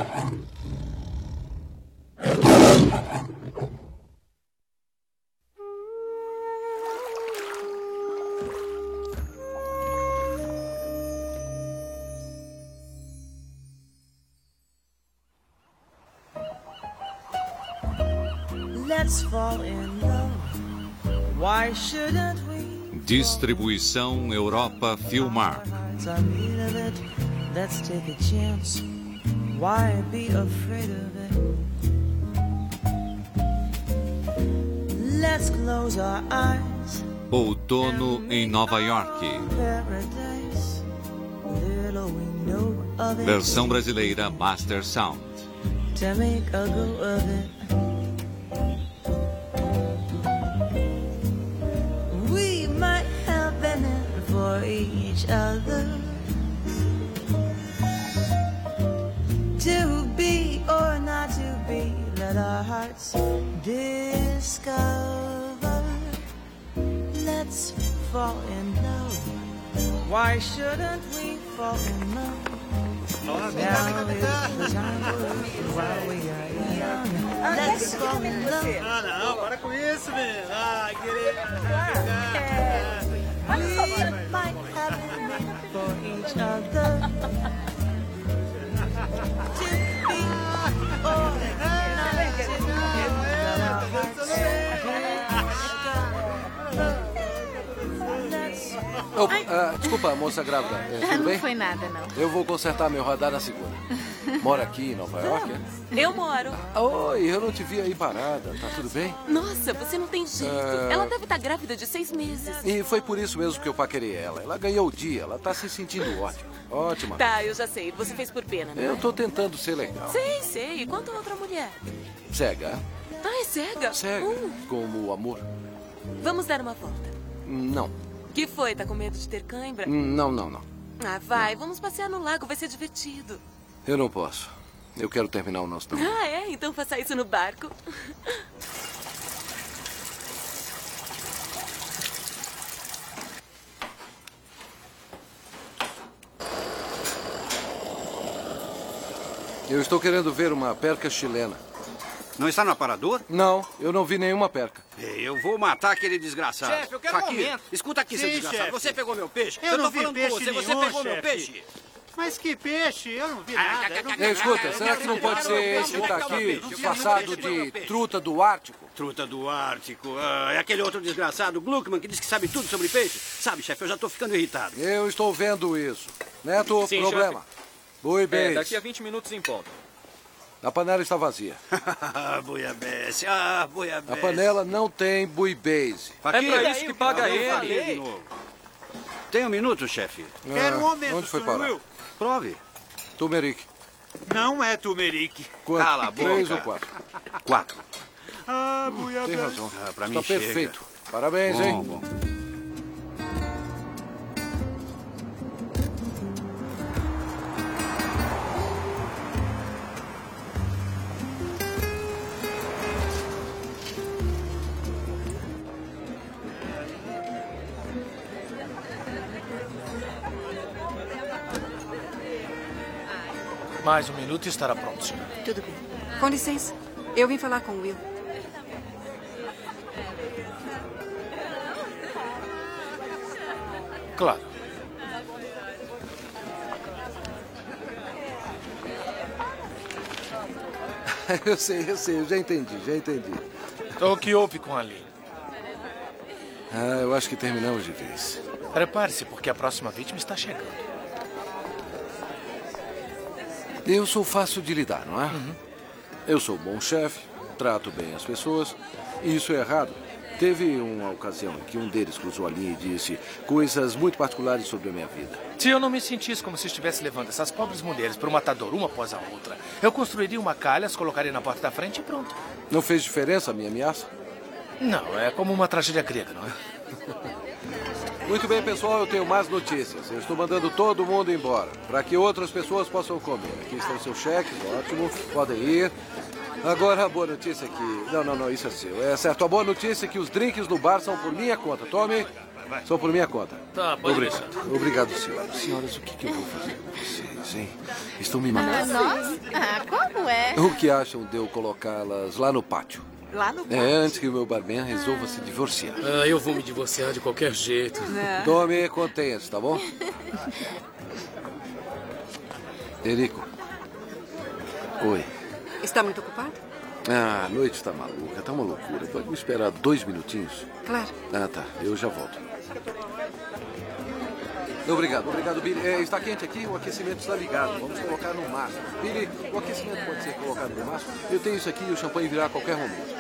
Let's fall in love. Why shouldn't we? Distribuição Europa Filmar. Let's take a chance. Why be afraid of it? Let's close our eyes. Outono em Nova York. Paradise. Little we know of it. Versão brasileira Master Sound. To make a go of it. We might have been in for each other. To be or not to be, let our hearts discover. Let's fall in love. Why shouldn't we fall in love? Now is the time while we are young. Let's fall in love. Ah, não, para com isso, menino. Ah, querido. We might have been meant for each other. To be or not to be, let our hearts Desculpa, moça grávida. Tudo bem? Não foi nada, não. Eu vou consertar meu radar na segunda. Mora aqui em Nova York? Eu moro. Oi, eu não te vi aí parada. Tá tudo bem? Nossa, você não tem jeito. Ela deve estar grávida de 6 meses. E foi por isso mesmo que eu paquerei ela. Ela ganhou o dia. Ela tá se sentindo ótima. Ótima. Tá, eu já sei. Você fez por pena, não é? Eu tô tentando ser legal. Sei. Quanto a outra mulher? Cega. Ah, é cega? Cega. Como o amor. Vamos dar uma volta. Não. Que foi? Tá com medo de ter cãibra? Não. Ah, vai. Vamos passear no lago. Vai ser divertido. Eu não posso. Eu quero terminar o nosso namoro. Ah, é? Então faça isso no barco. Eu estou querendo ver uma perca chilena. Não está no aparador? Não, eu não vi nenhuma perca. Eu vou matar aquele desgraçado. Chefe, eu quero um momento. Escuta aqui, seu Sim, desgraçado. chefe. Você pegou meu peixe? Eu não tô vi falando peixe com você. Você nenhum, pegou meu chefe. peixe? Mas que peixe? Eu não vi nada. Eu não vi Escuta, nada. será que não pode ser esse que tá aqui, disfarçado de truta do Ártico? Truta do Ártico. Ah, é aquele outro desgraçado, Gluckman, que diz que sabe tudo sobre peixe. Sabe, chefe, eu já tô ficando irritado. Eu estou vendo isso. Neto, Sim, problema. Boi beijo. daqui a 20 minutos em ponto. A panela está vazia. Buiabese, buiabese. A panela não tem buibase. É pra isso que paga ele. De novo. Tem um minuto, chefe? Quero um momento, Onde foi senhor parar? Will. Prove. Turmeric. Não é turmeric. Quanto? Cala a boca. 3 ou 4? 4. Buiabese. Tem razão. Pra mim Está chega. perfeito. Parabéns, hein? Bom. Mais um minuto e estará pronto, senhor. Tudo bem. Com licença. Eu vim falar com o Will. Claro. Eu sei, eu já entendi. Então, o que houve com a Lee? Eu acho que terminamos de vez. Prepare-se, porque a próxima vítima está chegando. Eu sou fácil de lidar, não é? Eu sou bom chefe, trato bem as pessoas. E isso é errado. Teve uma ocasião em que um deles cruzou a linha e disse coisas muito particulares sobre a minha vida. Se eu não me sentisse como se estivesse levando essas pobres mulheres para o matador uma após a outra, eu construiria uma calha, as colocaria na porta da frente e pronto. Não fez diferença a minha ameaça? Não, é como uma tragédia grega, não é? Muito bem, pessoal, eu tenho mais notícias. Eu estou mandando todo mundo embora, para que outras pessoas possam comer. Aqui estão seus cheques, ótimo, podem ir. Agora a boa notícia é que... Não, isso é seu. É certo, a boa notícia é que os drinks no bar são por minha conta. Tome, são por minha conta. Tá, pode deixar. Obrigado, senhoras. Senhoras, o que eu vou fazer com vocês? coisas, hein? Estão me matando. Nós? Como é? O que acham de eu colocá-las lá no pátio? Lá no pátio? Antes que o meu barman resolva se divorciar. Eu vou me divorciar de qualquer jeito. Tome, contenha-se, tá bom? Erico. Oi. Está muito ocupado? A noite está maluca, tá uma loucura. Pode me esperar 2 minutinhos? Claro. Tá. Eu já volto. Obrigado, Billy. Está quente aqui, o aquecimento está ligado. Vamos colocar no máximo. Billy, o aquecimento pode ser colocado no máximo? Eu tenho isso aqui e o champanhe virá a qualquer momento.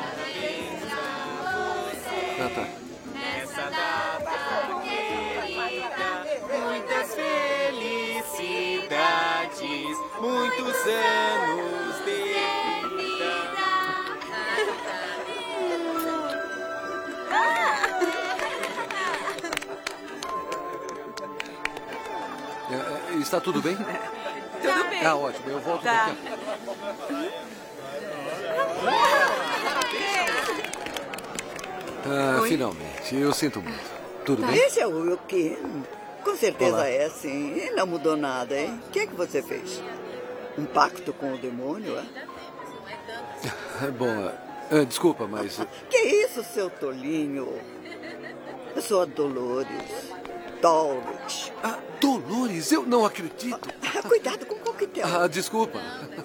Tá. Nessa data querida, muitas felicidades, muitos anos de vida. Está tudo bem? Tudo bem. Ótimo. Eu volto daqui a pouco. Finalmente. Eu sinto muito. Tudo bem? Esse é o Will Kim. Com certeza Olá. é assim. E não mudou nada, hein? O que é que você fez? Um pacto com o demônio, é? Bom, desculpa, mas... Que isso, seu tolinho? Eu sou a Dolores. Dolores. Dolores, eu não acredito. Cuidado com o coquetel. Desculpa.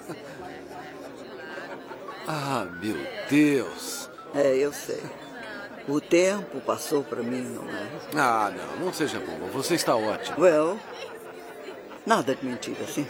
Meu Deus. Eu sei. O tempo passou para mim, não é? Não seja boba. Você está ótimo. Nada de mentira, sim.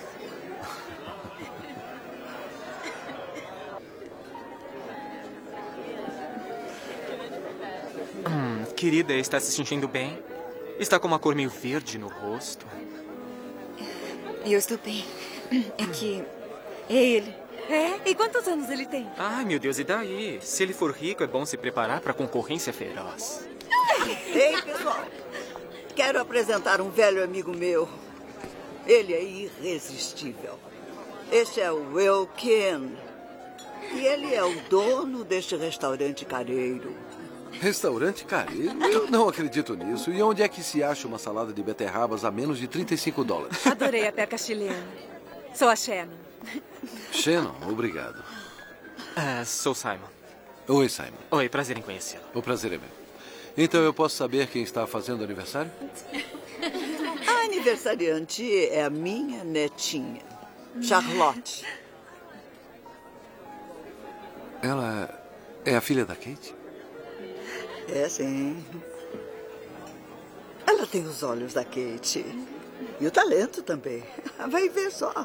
Querida, está se sentindo bem? Está com uma cor meio verde no rosto. Eu estou bem. É que... é ele. E quantos anos ele tem? Ai, meu Deus, e daí? Se ele for rico, é bom se preparar para a concorrência feroz. Ei, pessoal. Quero apresentar um velho amigo meu. Ele é irresistível. Este é o Will Kim. E ele é o dono deste restaurante careiro. Restaurante careiro? Eu não acredito nisso. E onde é que se acha uma salada de beterrabas a menos de $35? Adorei a perca chilena. Sou a Shannon. Shannon, obrigado. Sou Simon. Oi, Simon. Oi, prazer em conhecê-lo. O prazer é meu. Então eu posso saber quem está fazendo aniversário? A aniversariante é a minha netinha, Charlotte. Ela é a filha da Kate? É, sim. Ela tem os olhos da Kate. E o talento também. Vai ver só.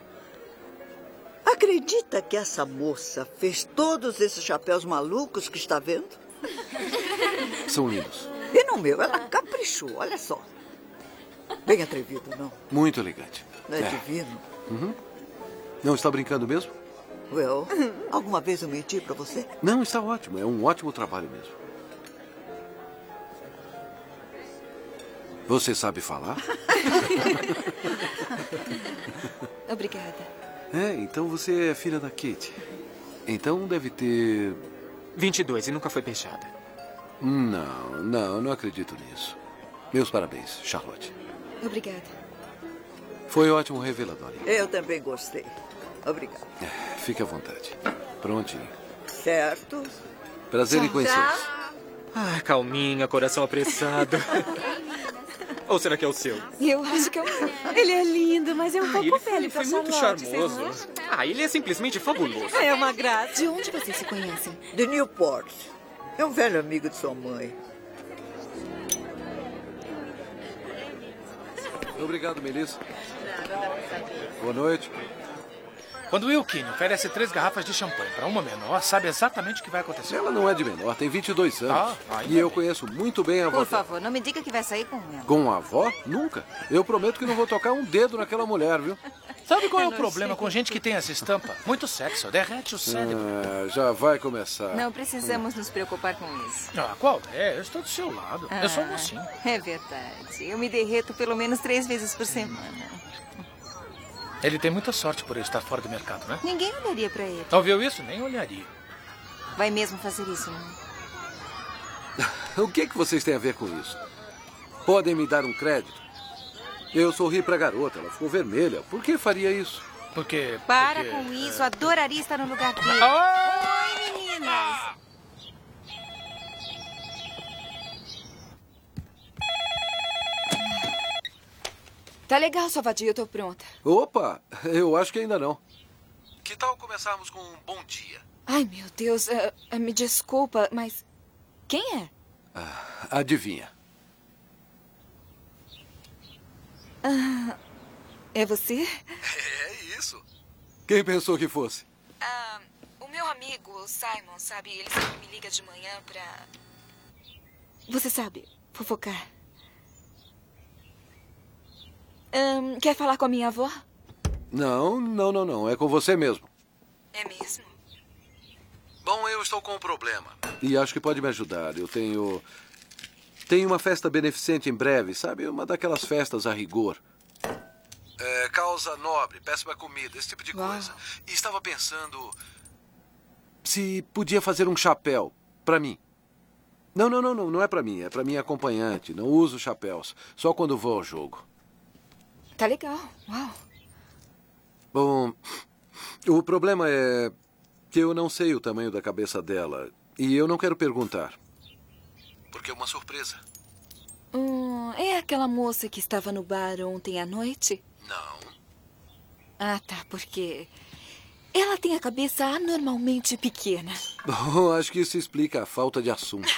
Acredita que essa moça fez todos esses chapéus malucos que está vendo? São lindos. E no meu, ela caprichou, olha só. Bem atrevido, não? Muito elegante. Não é divino? Uhum. Não está brincando mesmo? Alguma vez eu menti para você? Não, está ótimo. É um ótimo trabalho mesmo. Você sabe falar? Obrigada. Então você é filha da Kate. Então deve ter... 22 e nunca foi beijada. Não acredito nisso. Meus parabéns, Charlotte. Obrigada. Foi ótimo revelatório. Eu também gostei. Obrigada. Fique à vontade. Prontinho. Certo. Prazer em conhecê-los. Calminha, coração apressado. Ou será que é o seu? Eu acho que é o meu. Ele é lindo, mas é um pouco velho pra Foi muito Charlotte, charmoso. Ele é simplesmente fabuloso. É uma graça. De onde vocês se conhecem? De Newport. É um velho amigo de sua mãe. Obrigado, Melissa. Boa noite. Quando o Will Kim oferece 3 garrafas de champanhe para uma menor, sabe exatamente o que vai acontecer. Ela não é de menor, tem 22 anos. E eu conheço muito bem a avó. Por favor, não me diga que vai sair com ela. Com a avó? Nunca. Eu prometo que não vou tocar um dedo naquela mulher, viu? Sabe qual é o problema com gente que tem essa estampa? Muito sexo, derrete o cérebro. Já vai começar. Não precisamos nos preocupar com isso. Qual é? Eu estou do seu lado. Eu sou mocinho. É verdade. Eu me derreto pelo menos 3 vezes por semana. Ele tem muita sorte por eu estar fora do mercado, né? Ninguém olharia pra ele. Ouviu isso? Nem olharia. Vai mesmo fazer isso, não? O que vocês têm a ver com isso? Podem me dar um crédito? Eu sorri pra garota, ela ficou vermelha. Por que faria isso? Porque... Para com isso, adoraria estar no lugar dele. Oh! Oi, meninas. Tá legal, sua vadia, eu tô pronta. Opa, eu acho que ainda não. Que tal começarmos com um bom dia? Ai, meu Deus, me desculpa, mas quem é? Adivinha. É você? É isso. Quem pensou que fosse? O meu amigo, o Simon, sabe? Ele sempre me liga de manhã pra... Você sabe, fofocar. Quer falar com a minha avó? Não. É com você mesmo. É mesmo? Bom, eu estou com um problema. E acho que pode me ajudar. Eu tenho uma festa beneficente em breve, sabe? Uma daquelas festas a rigor. Causa nobre, péssima comida, esse tipo de coisa. E estava pensando se podia fazer um chapéu pra mim. Não é pra mim. É pra minha acompanhante. Não uso chapéus. Só quando vou ao jogo. Tá legal. Uau. Bom, o problema é que eu não sei o tamanho da cabeça dela. E eu não quero perguntar. Porque é uma surpresa. É aquela moça que estava no bar ontem à noite? Não. Ah, tá, porque ela tem a cabeça anormalmente pequena. Bom, acho que isso explica a falta de assunto.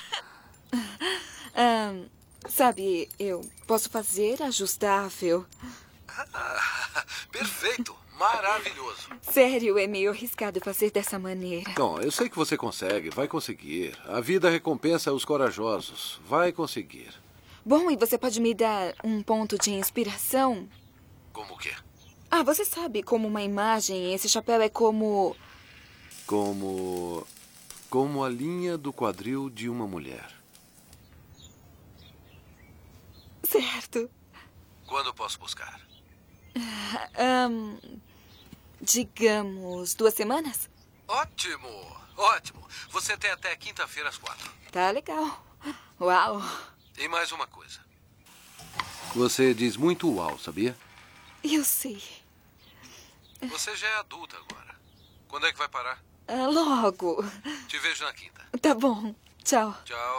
Sabe, eu posso fazer ajustável. Perfeito. Maravilhoso. Sério, é meio arriscado fazer dessa maneira. Bom, eu sei que você consegue. Vai conseguir. A vida recompensa os corajosos. Vai conseguir. Bom, e você pode me dar um ponto de inspiração? Como o quê? Você sabe, como uma imagem, esse chapéu é como... Como a linha do quadril de uma mulher. Certo. Quando posso buscar? Digamos, 2 semanas? Ótimo. Você tem até quinta-feira às 4. Tá legal. Uau. E mais uma coisa. Você diz muito uau, sabia? Eu sei. Você já é adulta agora. Quando é que vai parar? Logo. Te vejo na quinta. Tá bom. Tchau. Tchau.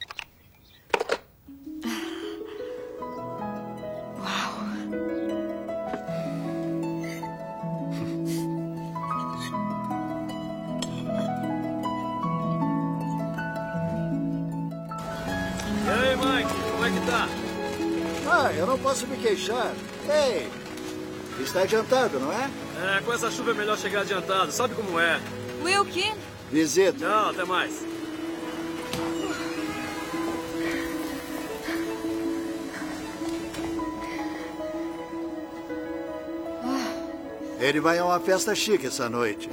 Uau. E aí, Mike, como é que tá? Eu não posso me queixar. Ei, está adiantado, não é? Com essa chuva é melhor chegar adiantado, sabe como é? Wilkin? Visita. Tchau, até mais. Ele vai a uma festa chique essa noite.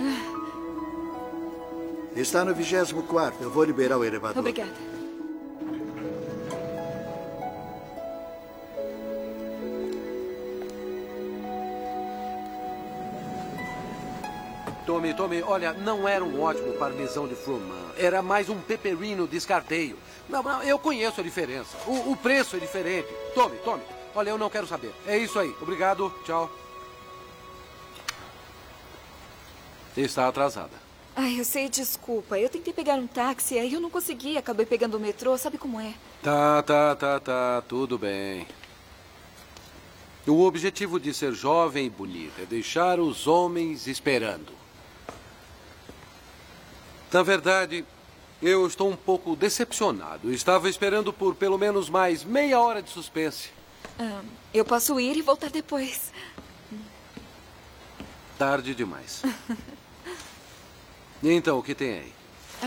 Está no 24º. Eu vou liberar o elevador. Obrigada. Tommy, olha, não era um ótimo parmesão de Froman. Era mais um pepperino descarteio. Não, eu conheço a diferença. O preço é diferente. Tommy, olha, eu não quero saber. É isso aí. Obrigado, tchau. Está atrasada. Eu sei, desculpa. Eu tentei pegar um táxi, aí eu não consegui. Acabei pegando o metrô, sabe como é? Tá. Tudo bem. O objetivo de ser jovem e bonita é deixar os homens esperando. Na verdade, eu estou um pouco decepcionado. Estava esperando por pelo menos mais meia hora de suspense. Eu posso ir e voltar depois. Tarde demais. E então, o que tem aí?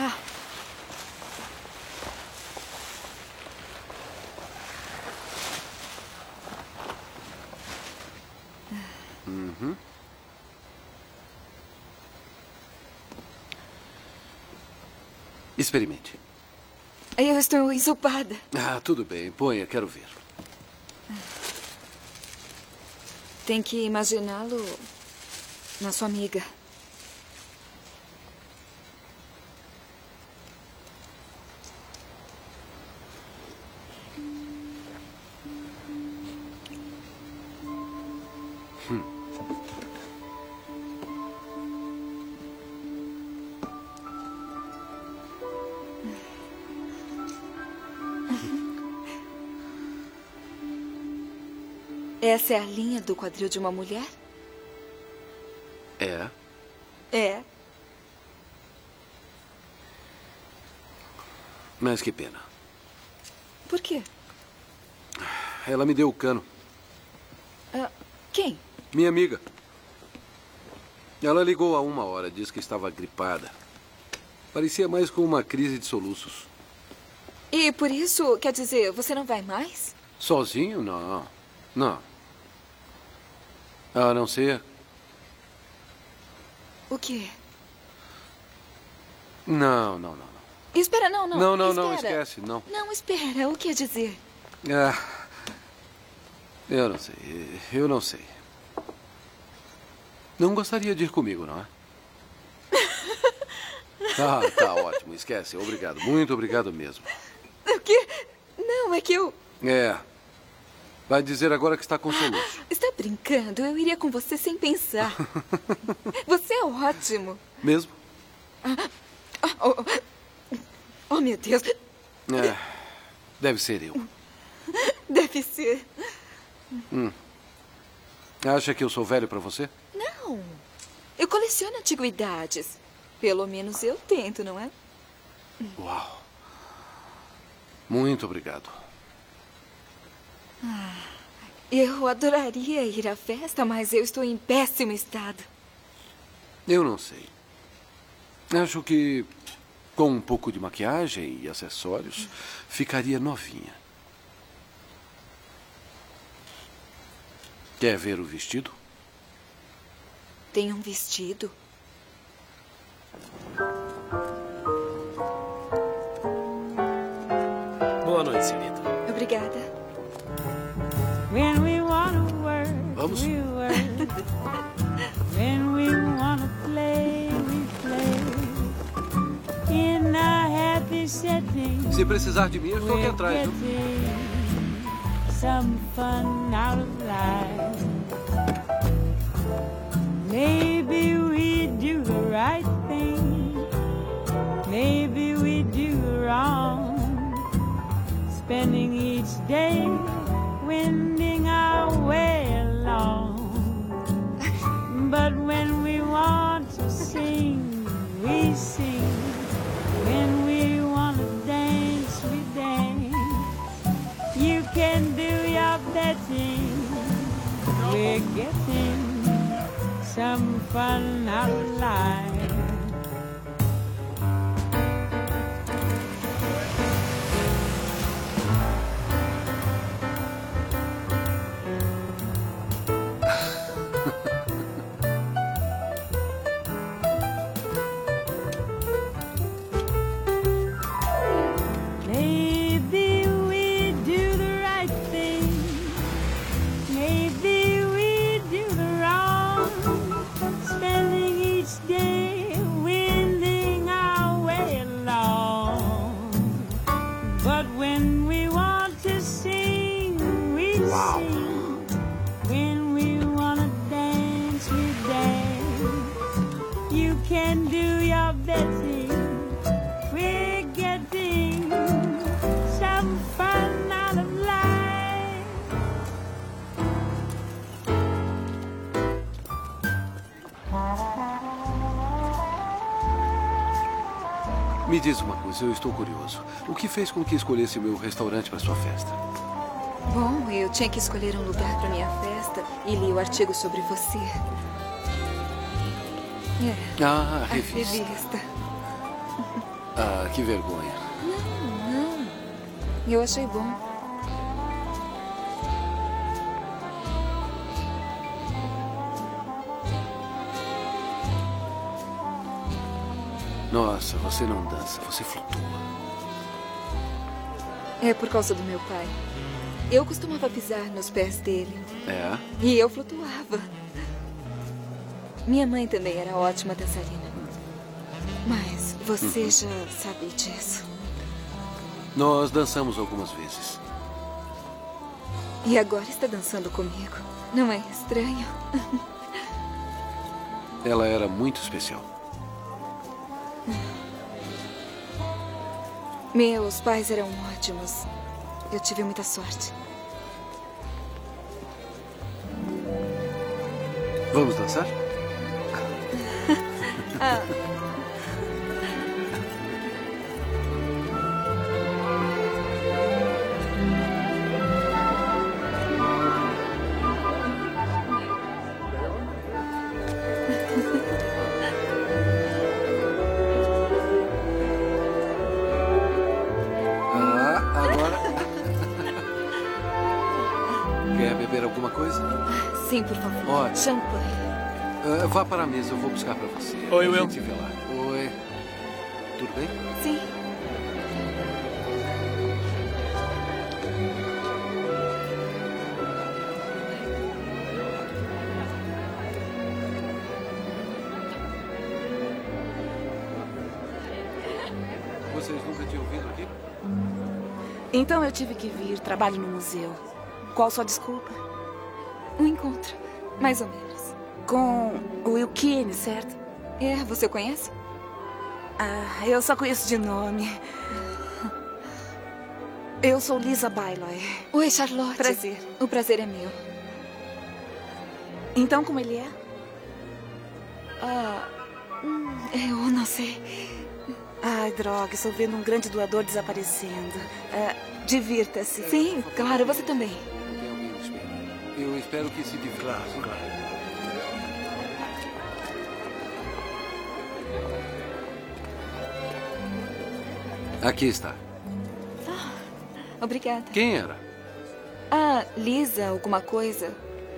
Experimente. Eu estou ensopada. Tudo bem. Ponha, quero ver. Tem que imaginá-lo na sua amiga. Essa é a linha do quadril de uma mulher? É. É. Mas que pena. Por quê? Ela me deu o cano. Quem? Minha amiga. Ela ligou há 1 hora, disse que estava gripada. Parecia mais com uma crise de soluços. E por isso, quer dizer, você não vai mais? Sozinho? Não. Não. A não ser... O quê? Não. Espera, não. Não, esquece, não. Não, espera, o que é dizer? Eu não sei. Não gostaria de ir comigo, não é? Tá ótimo, esquece. Obrigado, muito obrigado mesmo. O quê? Não, é que eu... Vai dizer agora que está com soluço. Está brincando? Eu iria com você sem pensar. Você é ótimo. Mesmo? Oh, meu Deus. Deve ser eu. Deve ser. Acha que eu sou velho para você? Não. Eu coleciono antiguidades. Pelo menos eu tento, não é? Uau. Muito obrigado. Eu adoraria ir à festa, mas eu estou em péssimo estado. Eu não sei. Acho que com um pouco de maquiagem e acessórios, ficaria novinha. Quer ver o vestido? Tem um vestido? Boa noite, senhorita. Obrigada. When we wanna work, vamos. We work. When we wanna play, we play. In a happy setting. Se precisar de mim, eu estou aqui atrás, viu? Some fun out of life. Maybe we do the right thing. Maybe we do wrong. Spending each day wending our way along. But when we want to sing, we sing. When we want to dance, we dance. You can do your betting. We're getting some fun out of life. Maybe we do the right thing. Maybe we do the wrong. Spending each day wending our way along. But when we want to sing, we sing. When we want to dance, we dance. You can do your betting. We're getting some fun out of life. Me diz uma coisa, eu estou curioso. O que fez com que escolhesse o meu restaurante para sua festa? Bom, eu tinha que escolher um lugar para minha festa e li o artigo sobre você. Ah, a revista. Ah, que vergonha. Não. Eu achei bom. Nossa, você não dança, você flutua. É por causa do meu pai. Eu costumava pisar nos pés dele. É? E eu flutuava. Minha mãe também era ótima dançarina. Mas você já sabe disso. Nós dançamos algumas vezes. E agora está dançando comigo. Não é estranho? Ela era muito especial. Meus pais eram ótimos. Eu tive muita sorte. Vamos dançar? Agora... Quer beber alguma coisa? Sim, por favor. Ótimo. Champanhe. Vá para a mesa, eu vou buscar para você. Oi, A Will. gente se vê lá. Oi. Tudo bem? Sim. Vocês nunca tinham vindo aqui? Então eu tive que vir. Trabalho no museu. Qual sua desculpa? Um encontro. Mais ou menos. Com o Will Keane, certo? É, você conhece? Ah, eu só conheço de nome. Eu sou Lisa Byloy. Oi, Charlotte. Prazer. O prazer é meu. Então, como ele é? Eu não sei. Ai, droga, estou vendo um grande doador desaparecendo. Divirta-se. Sim, claro, você também. Tem alguém me esperando. Eu espero que se divirta. Claro. Aqui está. Obrigada. Quem era? Lisa, alguma coisa.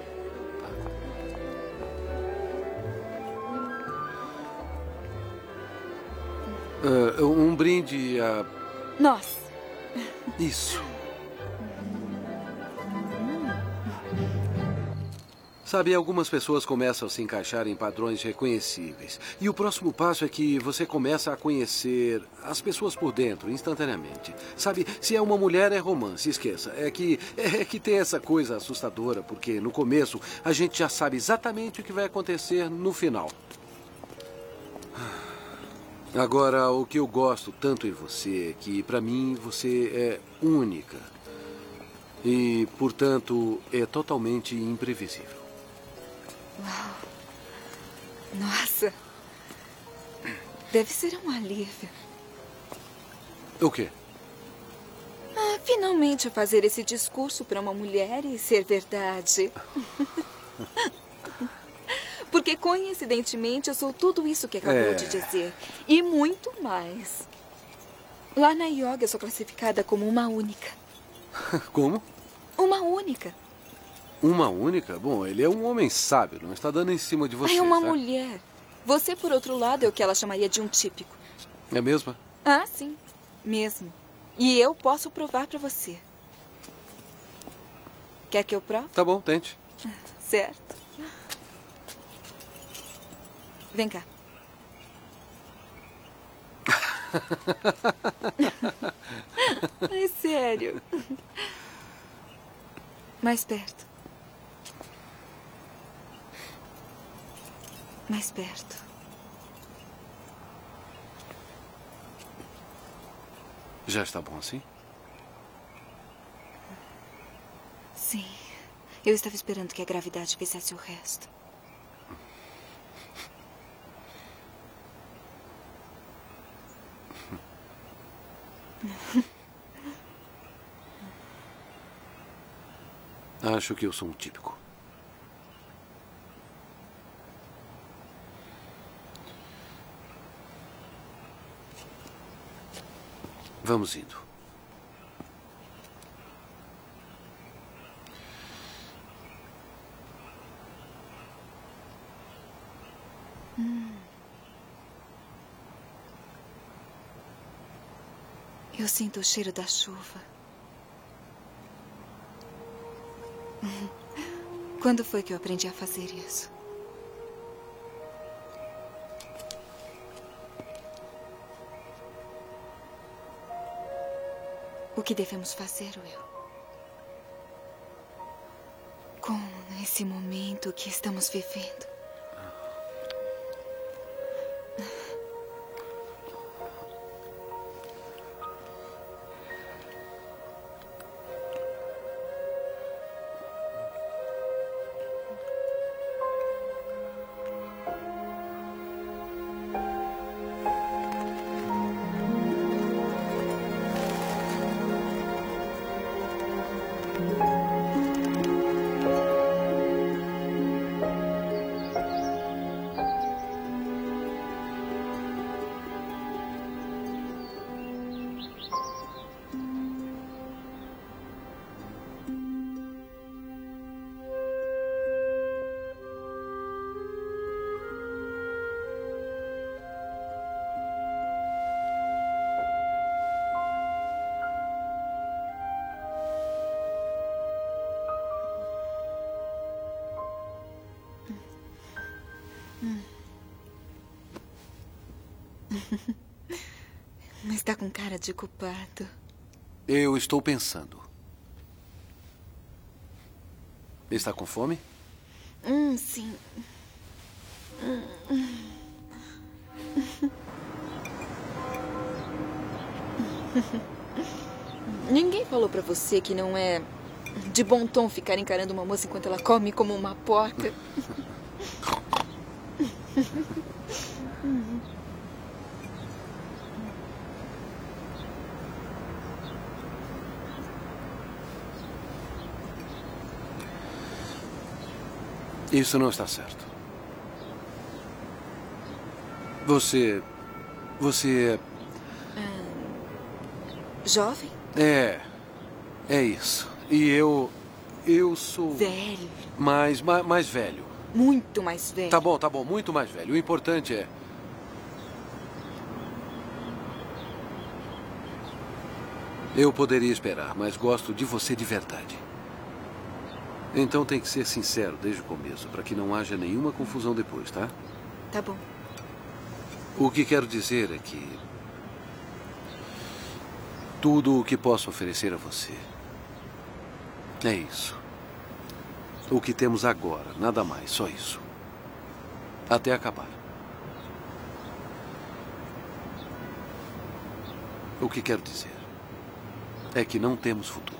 Um brinde a... Nós. Isso. Sabe, algumas pessoas começam a se encaixar em padrões reconhecíveis. E o próximo passo é que você começa a conhecer as pessoas por dentro, instantaneamente. Sabe, se é uma mulher, é romance, esqueça. É que tem essa coisa assustadora, porque no começo a gente já sabe exatamente o que vai acontecer no final. Agora, o que eu gosto tanto em você é que, para mim, você é única. E, portanto, é totalmente imprevisível. Uau. Nossa. Deve ser um alívio. O quê? Finalmente fazer esse discurso para uma mulher e ser verdade. Porque, coincidentemente, eu sou tudo isso que acabou de dizer. E muito mais. Lá na yoga, eu sou classificada como uma única. Como? Uma única. Uma única? Bom, ele é um homem sábio, não está dando em cima de você, É uma tá? mulher. Você, por outro lado, é o que ela chamaria de um típico. É mesmo? Sim. Mesmo. E eu posso provar para você. Quer que eu prove? Tá bom, tente. Certo. Vem cá. É sério. Mais perto. Mais perto. Já está bom assim? Sim. Eu estava esperando que a gravidade fizesse o resto. Acho que eu sou um típico. Vamos indo. Eu sinto o cheiro da chuva. Quando foi que eu aprendi a fazer isso? O que devemos fazer, Will? Com esse momento que estamos vivendo. Mas está com cara de culpado. Eu estou pensando. Está com fome? Sim. Ninguém falou pra você que não é de bom tom ficar encarando uma moça enquanto ela come como uma porca? Isso não está certo. Você Jovem? é isso. E eu sou Velho. mais velho. Muito mais velho. Tá bom, muito mais velho. O importante é... Eu poderia esperar, mas gosto de você de verdade. Então tem que ser sincero desde o começo, para que não haja nenhuma confusão depois, tá? Tá bom. O que quero dizer é que... tudo o que posso oferecer a você é isso. O que temos agora, nada mais, só isso. Até acabar. O que quero dizer é que não temos futuro.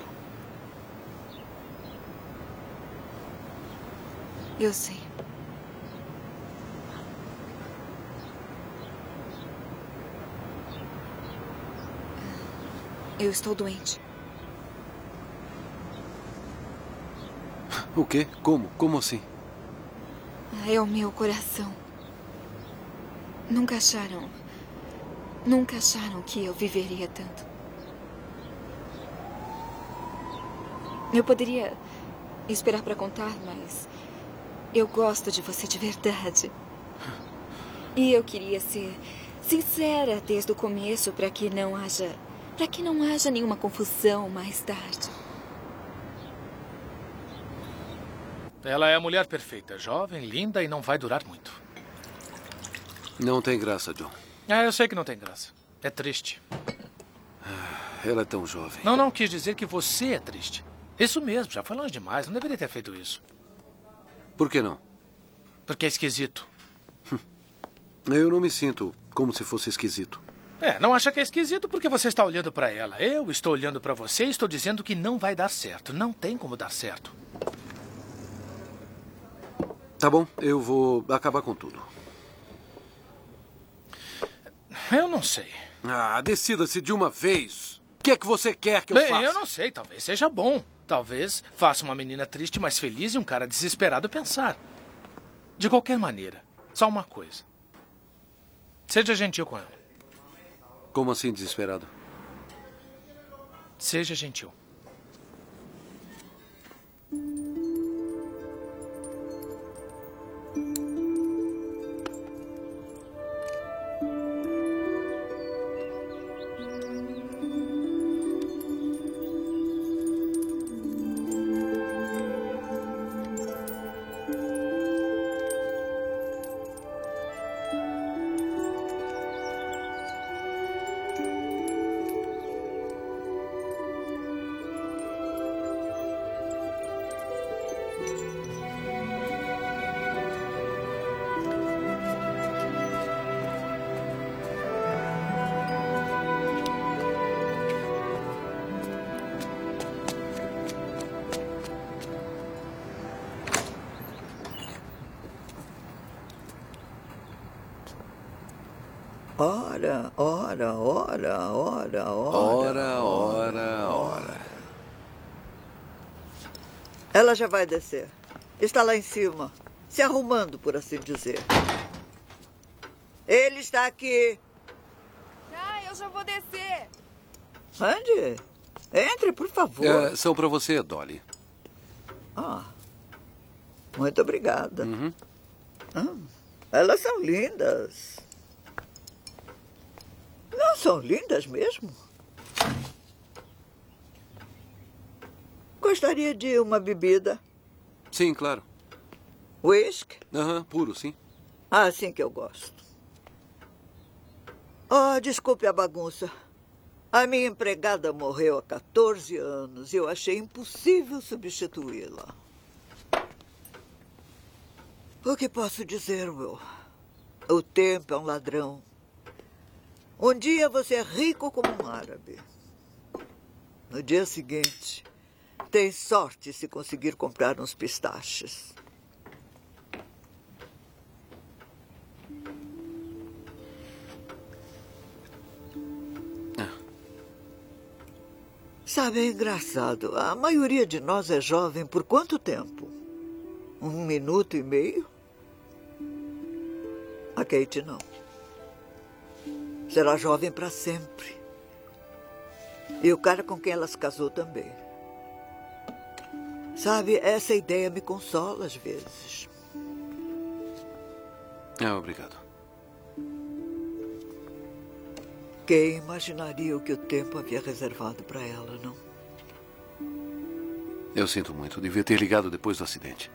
Eu sei. Eu estou doente. O quê? Como? Como assim? É o meu coração. Nunca acharam que eu viveria tanto. Eu poderia esperar para contar, mas eu gosto de você de verdade. E eu queria ser sincera desde o começo para que não haja nenhuma confusão mais tarde. Ela é a mulher perfeita, jovem, linda e não vai durar muito. Não tem graça, John. Eu sei que não tem graça. É triste. Ela é tão jovem. Não quis dizer que você é triste. Isso mesmo, já foi longe demais. Não deveria ter feito isso. Por que não? Porque é esquisito. Eu não me sinto como se fosse esquisito. Não acha que é esquisito porque você está olhando para ela. Eu estou olhando para você e estou dizendo que não vai dar certo. Não tem como dar certo. Tá bom, eu vou acabar com tudo. Eu não sei. Decida-se de uma vez. O que é que você quer que eu faça? Eu não sei, talvez seja bom. Talvez faça uma menina triste mais feliz e um cara desesperado pensar. De qualquer maneira, só uma coisa. Seja gentil com ela. Como assim desesperado? Seja gentil. Ora. Ela já vai descer. Está lá em cima, se arrumando, por assim dizer. Ele está aqui. Eu já vou descer. Ande. Entre, por favor. São para você, Dolly. Muito obrigada. Elas são lindas. Não são lindas mesmo? Gostaria de uma bebida? Sim, claro. Whisky? Puro, sim. Assim que eu gosto. Desculpe a bagunça. A minha empregada morreu há 14 anos e eu achei impossível substituí-la. O que posso dizer, Will? O tempo é um ladrão. Um dia você é rico como um árabe. No dia seguinte, tem sorte se conseguir comprar uns pistaches. Sabe, é engraçado. A maioria de nós é jovem por quanto tempo? 1 minuto e meio? A Kate não. Será jovem para sempre. E o cara com quem ela se casou também. Sabe, essa ideia me consola às vezes. Obrigado. Quem imaginaria o que o tempo havia reservado para ela, não? Eu sinto muito. Devia ter ligado depois do acidente.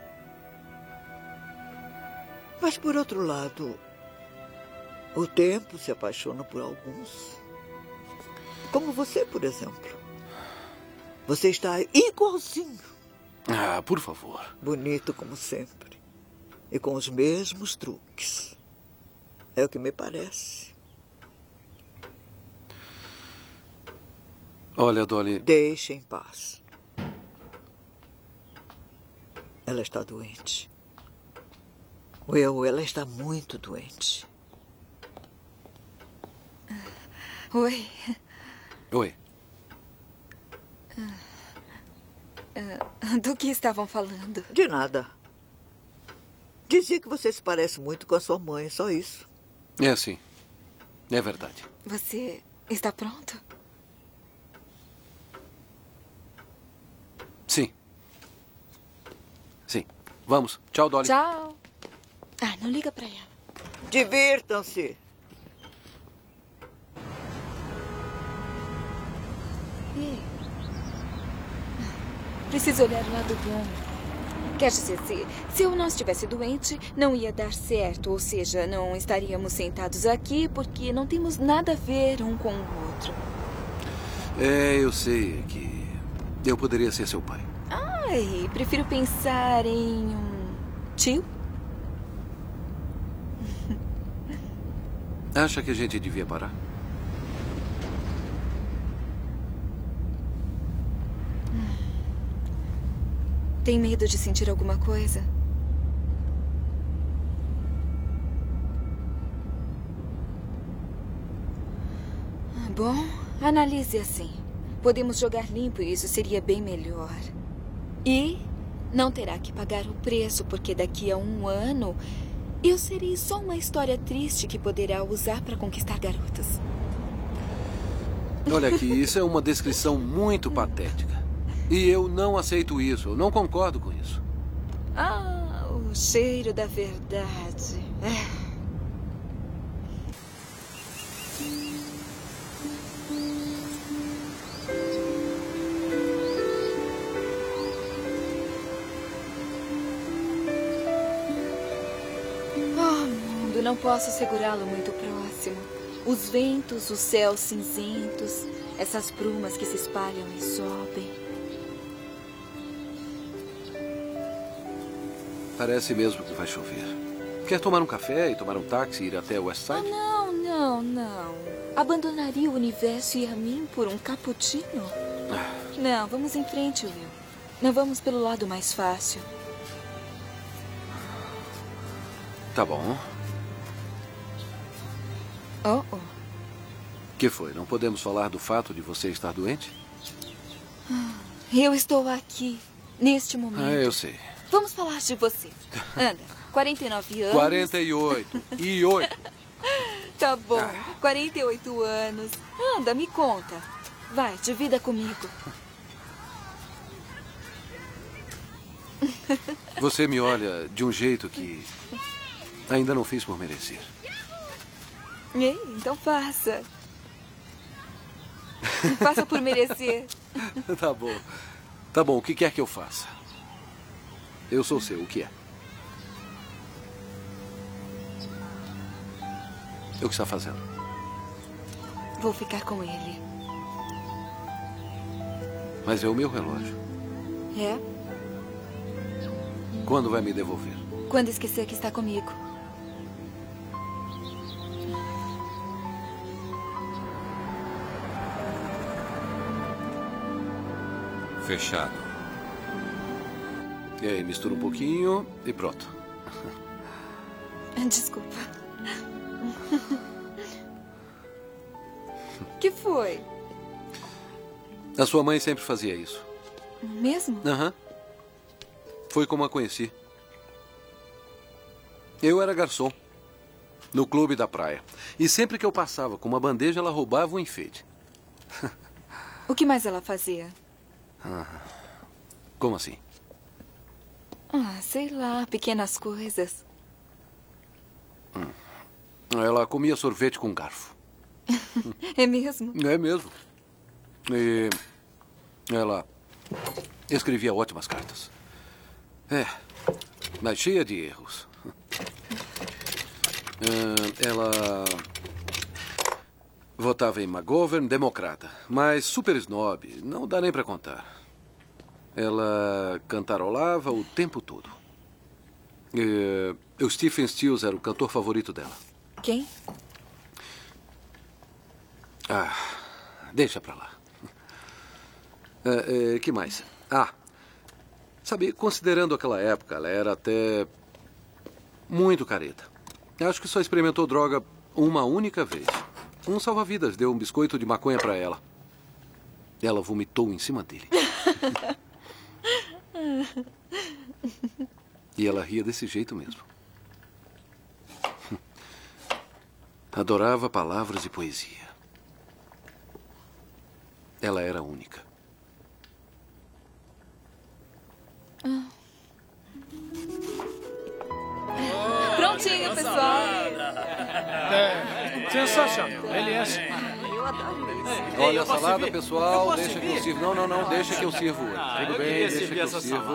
Mas, por outro lado, o tempo se apaixona por alguns. Como você, por exemplo. Você está igualzinho. Por favor. Bonito como sempre. E com os mesmos truques. É o que me parece. Olha, Dolly... Deixe em paz. Ela está doente. Will, ela está muito doente. Oi. Oi. Do que estavam falando? De nada. Dizia que você se parece muito com a sua mãe, só isso. É, sim. É verdade. Você está pronto? Sim. Sim. Vamos. Tchau, Dolly. Tchau. Não liga pra ela. Divirtam-se. Preciso olhar o lado bom. Quer dizer, se eu não estivesse doente, não ia dar certo. Ou seja, não estaríamos sentados aqui porque não temos nada a ver um com o outro. Eu sei que eu poderia ser seu pai. Prefiro pensar em um tio. Acha que a gente devia parar? Tem medo de sentir alguma coisa? Bom, analise assim. Podemos jogar limpo e isso seria bem melhor. E não terá que pagar o preço, porque daqui a 1 ano eu serei só uma história triste que poderá usar para conquistar garotas. Olha aqui, isso é uma descrição muito patética. E eu não aceito isso, eu não concordo com isso. O cheiro da verdade. Mundo, não posso segurá-lo muito próximo. Os ventos, os céus cinzentos, essas brumas que se espalham e sobem. Parece mesmo que vai chover. Quer tomar um café e tomar um táxi e ir até West Side? Não. Abandonaria o universo e a mim por um cappuccino? Não, vamos em frente, Will. Não vamos pelo lado mais fácil. Tá bom. Oh, oh. Que foi? Não podemos falar do fato de você estar doente? Eu estou aqui, neste momento. Ah, eu sei. Vamos falar de você. Anda, 49 anos. 48. E 8. Tá bom, 48 anos. Anda, me conta. Vai, divida comigo. Você me olha de um jeito que ainda não fiz por merecer. Ei, então faça. Faça por merecer. Tá bom. Tá bom, o que quer que eu faça? Eu sou seu, o que é? O que está fazendo? Vou ficar com ele. Mas é o meu relógio. É? Quando vai me devolver? Quando esquecer que está comigo. Fechado. E aí, mistura um pouquinho e pronto. Desculpa. Que foi? A sua mãe sempre fazia isso. Mesmo? Aham. Foi como a conheci. Eu era garçom no clube da praia. E sempre que eu passava com uma bandeja, ela roubava um enfeite. O que mais ela fazia? Como assim? Sei lá, pequenas coisas. Ela comia sorvete com garfo. É mesmo? É mesmo. E ela escrevia ótimas cartas. Mas cheia de erros. Ela votava em McGovern, democrata, mas super snob, não dá nem para contar. Ela cantarolava o tempo todo. O Stephen Stills era o cantor favorito dela. Quem? Deixa pra lá. Que mais? Sabe, considerando aquela época, ela era até muito careta. Acho que só experimentou droga uma única vez. Um salva-vidas deu um biscoito de maconha pra ela. Ela vomitou em cima dele. E ela ria desse jeito mesmo. Adorava palavras e poesia. Ela era única. Prontinho, pessoal. Sensacional. Ele é assim. Eu adoro isso. Olha a salada, pessoal. Deixa que eu sirvo. Não. Deixa que eu sirvo. Tudo bem, deixa que eu sirvo.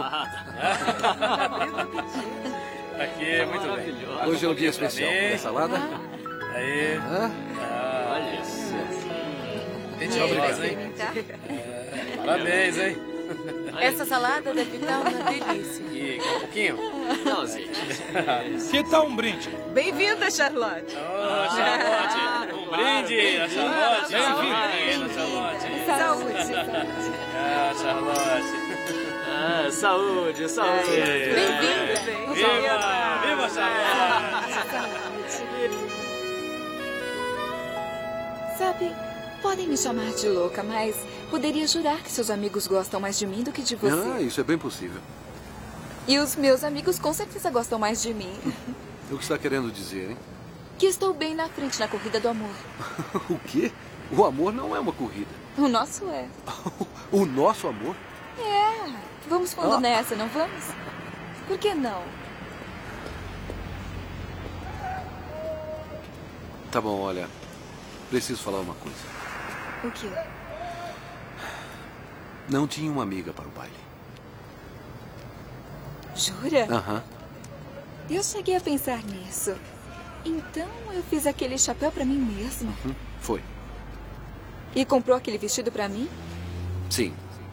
Aqui, muito bem. Hoje é um dia especial. Quer salada? Aí. Olha isso. Obrigado, hein? Parabéns, hein? Essa salada deve estar uma delícia. E quer um pouquinho? Não, gente. Que tal um brinde? Bem-vinda, Charlotte. Charlotte. Um brinde a Charlotte. Bem-vinda, Charlotte. Saúde. Charlotte. Saúde. Bem-vinda. Viva, Charlotte. Sabe, podem me chamar de louca, mas poderia jurar que seus amigos gostam mais de mim do que de você. Isso é bem possível. E os meus amigos com certeza gostam mais de mim. O que está querendo dizer, hein? Que estou bem na frente na corrida do amor. O quê? O amor não é uma corrida. O nosso é. O nosso amor? Vamos fundo nessa, não vamos? Por que não? Tá bom, olha. Preciso falar uma coisa. O quê? Não tinha uma amiga para o baile. Jura? Aham. Eu cheguei a pensar nisso. Então eu fiz aquele chapéu pra mim mesma. Foi. E comprou aquele vestido pra mim? Sim.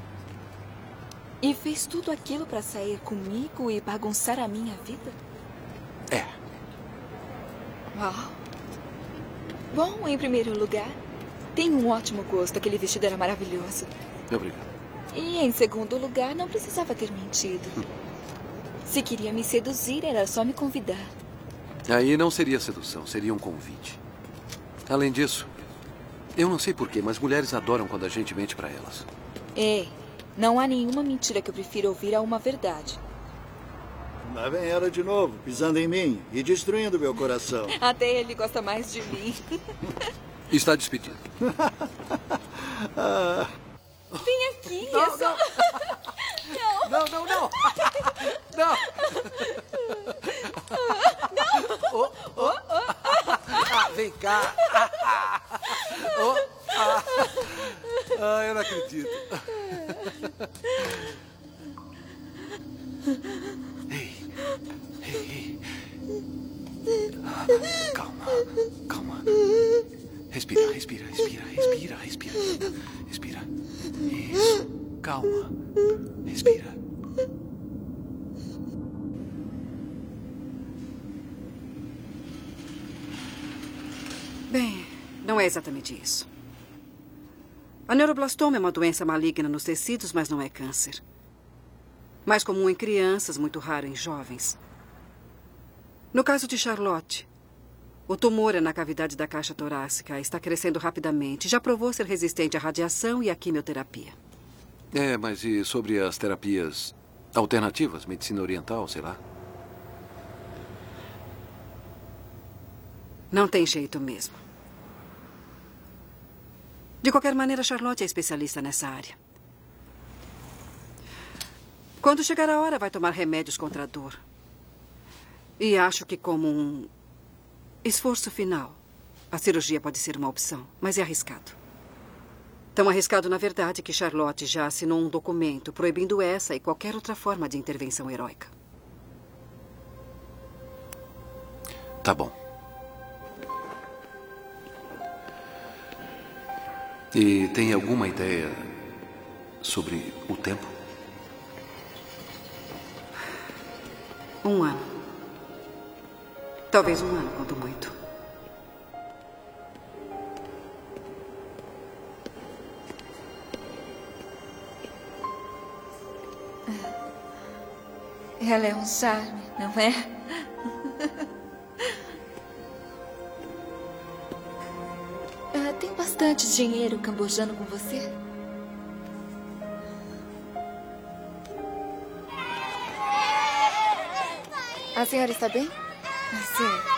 E fez tudo aquilo pra sair comigo e bagunçar a minha vida? É. Uau. Bom, em primeiro lugar, tem um ótimo gosto. Aquele vestido era maravilhoso. Obrigado. E em segundo lugar, não precisava ter mentido. Se queria me seduzir, era só me convidar. Aí não seria sedução, seria um convite. Além disso, eu não sei porquê, mas mulheres adoram quando a gente mente pra elas. Ei, não há nenhuma mentira que eu prefira ouvir a uma verdade. Lá vem ela de novo, pisando em mim e destruindo meu coração. Até ele gosta mais de mim. Está despedido. Vem aqui, é só... Não. Não. Vem cá. Eu não acredito. Ei. Calma. Respira. Isso. Calma. Respira. Bem, não é exatamente isso. A neuroblastoma é uma doença maligna nos tecidos, mas não é câncer. Mais comum em crianças, muito raro em jovens. No caso de Charlotte, o tumor é na cavidade da caixa torácica, está crescendo rapidamente. Já provou ser resistente à radiação e à quimioterapia. Mas e sobre as terapias alternativas? Medicina oriental, sei lá? Não tem jeito mesmo. De qualquer maneira, Charlotte é especialista nessa área. Quando chegar a hora, vai tomar remédios contra a dor. E acho que como um esforço final, a cirurgia pode ser uma opção, mas é arriscado. Tão arriscado, na verdade, que Charlotte já assinou um documento proibindo essa e qualquer outra forma de intervenção heróica. Tá bom. E tem alguma ideia sobre o tempo? 1 ano. Talvez 1 ano, quanto muito. Ela é um charme, não é? Tem bastante dinheiro cambojando com você? A senhora está bem? Sim.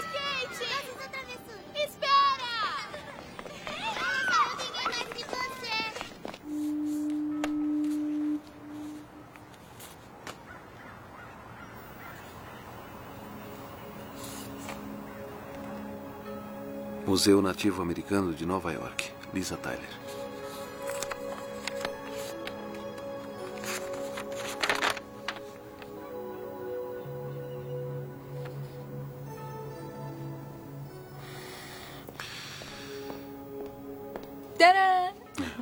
Museu Nativo Americano de Nova York. Lisa Tyler. Tadã!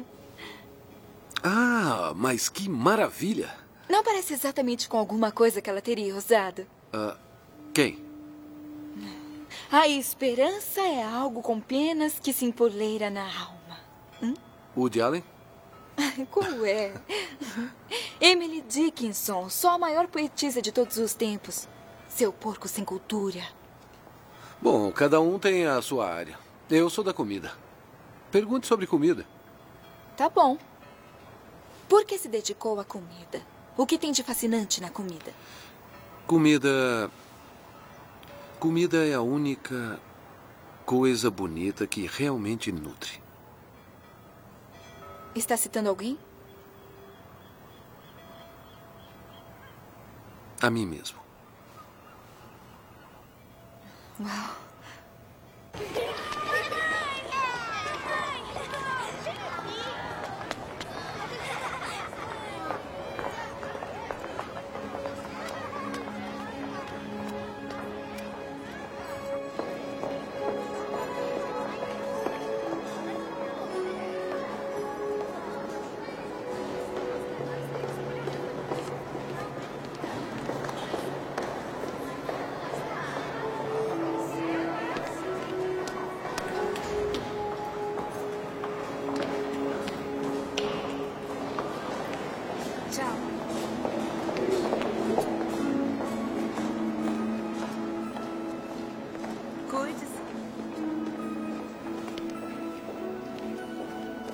Mas que maravilha! Não parece exatamente com alguma coisa que ela teria usado. Quem? A esperança é algo com penas que se empoleira na alma. Woody Allen? Qual é? Emily Dickinson, só a maior poetisa de todos os tempos. Seu porco sem cultura. Bom, cada um tem a sua área. Eu sou da comida. Pergunte sobre comida. Tá bom. Por que se dedicou à comida? O que tem de fascinante na comida? Comida é a única coisa bonita que realmente nutre. Está citando alguém? A mim mesmo. Uau.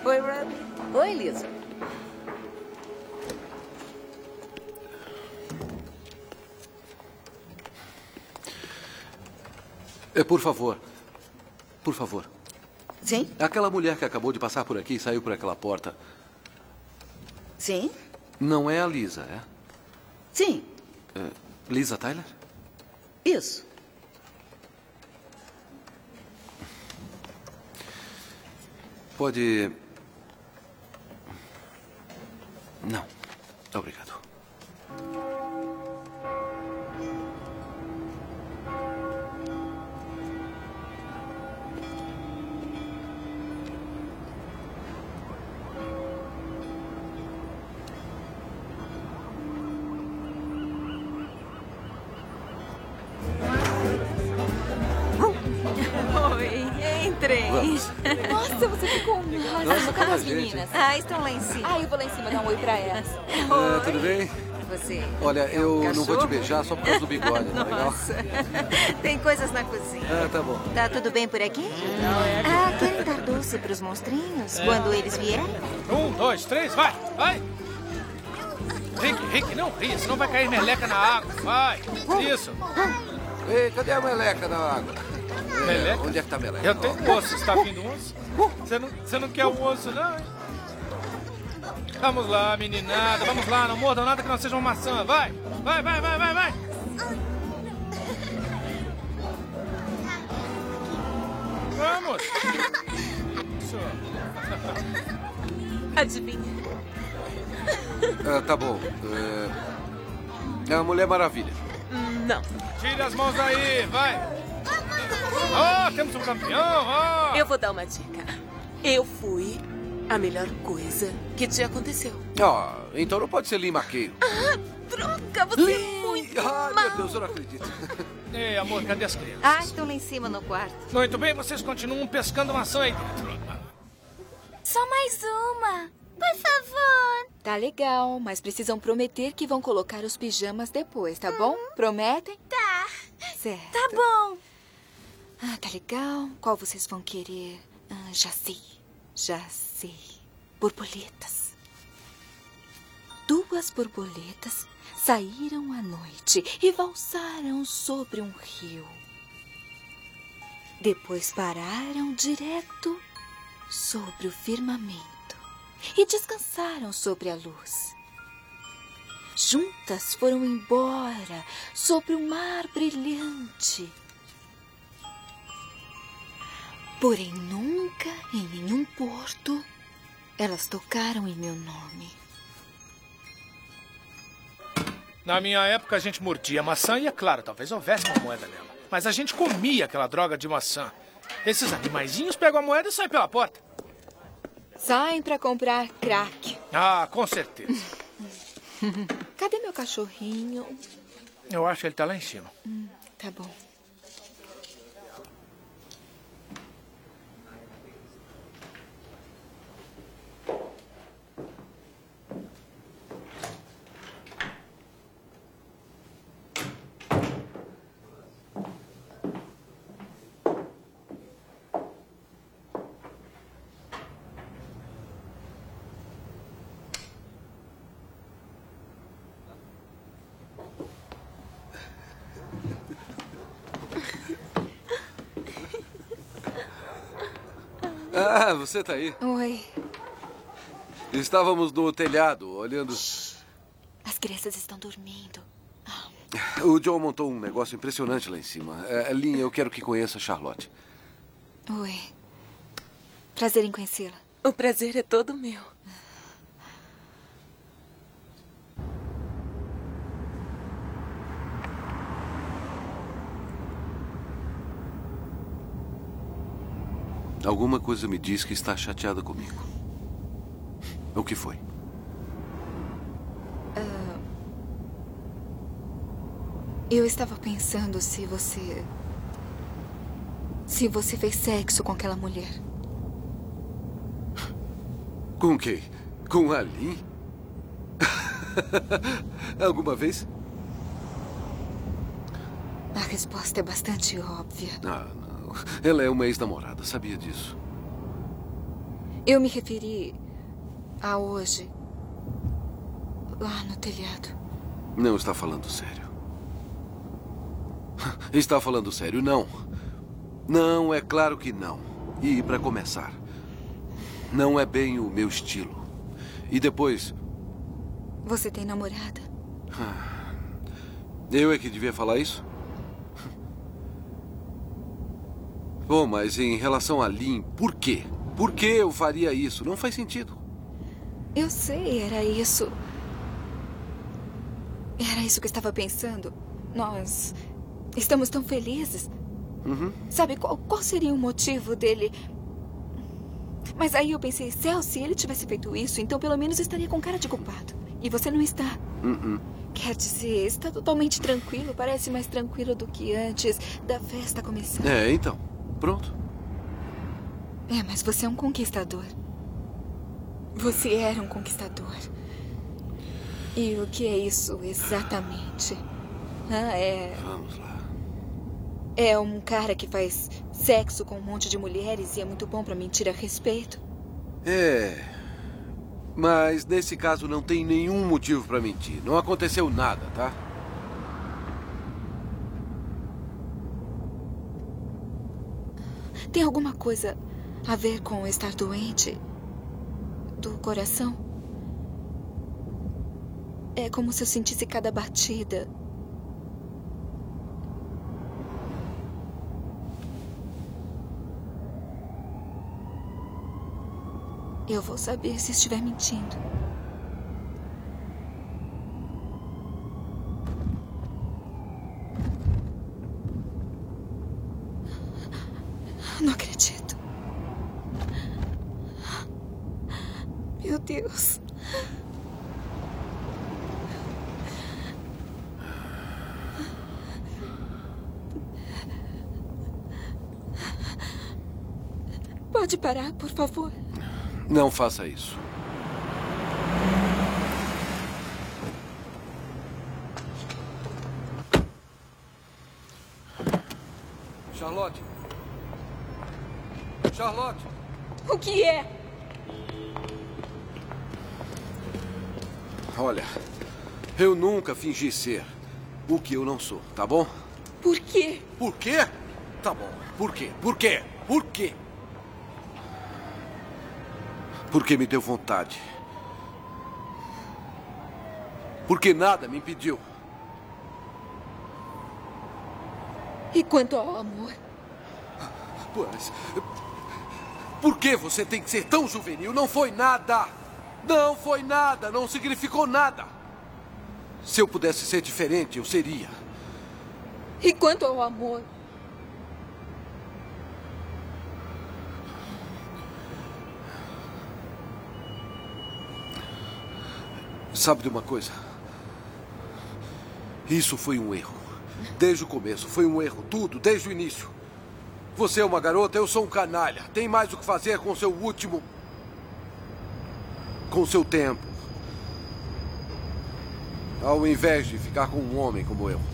Oi, Rob. Oi, Lisa. Por favor. Por favor. Sim? Aquela mulher que acabou de passar por aqui e saiu por aquela porta. Sim? Não é a Lisa, é? Sim. Lisa Tyler? Isso. Pode... Não. Obrigado. Oi, entrei. Vamos. Nossa, você ficou Nossa, cadê as gente. meninas? Estão lá em cima. Eu vou lá em cima dar um oi pra elas. Tudo bem? Você? Olha, eu não vou te cachorro? beijar só por causa do bigode, tá legal? Nossa. Tem coisas na cozinha. Tá bom. Tá tudo bem por aqui? Querem dar doce pros monstrinhos quando eles vierem? 1, 2, 3, vai! Vai! Rick, não ria, senão vai cair meleca na água. Vai! Isso! Ei, cadê a meleca na água? Meleca? Onde é que tá a meleca? Eu tenho um osso. Você está afim do osso? Você não quer um osso, não, hein? Vamos lá, meninada. Vamos lá, não mordam nada que não seja uma maçã. Vai! Vai! Vamos! Isso. Adivinha? Tá bom. É a Mulher Maravilha. Não. Tire as mãos daí, vai! Temos um campeão! Eu vou dar uma dica. Eu fui a melhor coisa que te aconteceu. Então não pode ser Lee McHale. Droga, você é muito meu Deus, eu não acredito. Ei, amor, cadê as crianças? Estão lá em cima no quarto. Muito bem, vocês continuam pescando maçã aí dentro. Só mais uma. Por favor. Tá legal, mas precisam prometer que vão colocar os pijamas depois, tá bom? Prometem? Tá. Certo. Tá bom. Tá legal. Qual vocês vão querer? Já sei. Borboletas. 2 borboletas saíram à noite e valsaram sobre um rio. Depois pararam direto sobre o firmamento e descansaram sobre a luz. Juntas foram embora sobre o mar brilhante. Porém, nunca, em nenhum porto, elas tocaram em meu nome. Na minha época, a gente mordia maçã e, é claro, talvez houvesse uma moeda nela. Mas a gente comia aquela droga de maçã. Esses animaizinhos pegam a moeda e saem pela porta. Saem pra comprar crack. Com certeza. Cadê meu cachorrinho? Eu acho que ele tá lá em cima. Tá bom. Você tá aí? Oi. Estávamos no telhado, olhando... As crianças estão dormindo. O John montou um negócio impressionante lá em cima. Lynn, eu quero que conheça a Charlotte. Oi. Prazer em conhecê-la. O prazer é todo meu. Alguma coisa me diz que está chateada comigo. O que foi? Eu estava pensando se você fez sexo com aquela mulher. Com quem? Com a Lynn? Alguma vez? A resposta é bastante óbvia. Não. Ela é uma ex-namorada, sabia disso. Eu me referi a hoje, lá no telhado. Não está falando sério. Está falando sério, não. Não, é claro que não. E, para começar, não é bem o meu estilo. E depois... Você tem namorada? Eu é que devia falar isso? Bom, mas em relação a Lynn, por quê? Por que eu faria isso? Não faz sentido. Eu sei, era isso. Era isso que eu estava pensando. Nós estamos tão felizes. Uhum. Sabe, qual seria o motivo dele? Mas aí eu pensei, Céu, se ele tivesse feito isso, então pelo menos eu estaria com cara de culpado. E você não está. Quer dizer, está totalmente tranquilo. Parece mais tranquilo do que antes da festa começar. É, então. Pronto. É, mas você é um conquistador. Você era um conquistador. E o que é isso exatamente? Vamos lá. É um cara que faz sexo com um monte de mulheres e é muito bom pra mentir a respeito? É. Mas nesse caso não tem nenhum motivo pra mentir. Não aconteceu nada, tá? Tem alguma coisa a ver com estar doente do coração? É como se eu sentisse cada batida. Eu vou saber se estiver mentindo. Não acredito. Meu Deus. Pode parar, por favor? Não faça isso. Charlotte. Charlotte. O que é? Olha, eu nunca fingi ser o que eu não sou, tá bom? Por quê? Por quê? Tá bom. Por quê? Por quê? Por quê? Porque me deu vontade. Porque nada me impediu. E quanto ao amor? Mas... por que você tem que ser tão juvenil? Não foi nada. Não foi nada. Não significou nada. Se eu pudesse ser diferente, eu seria. E quanto ao amor? Sabe de uma coisa? Isso foi um erro. Desde o começo, foi um erro. Tudo, desde o início. Você é uma garota, eu sou um canalha. Tem mais o que fazer com seu último... com seu tempo. Ao invés de ficar com um homem como eu.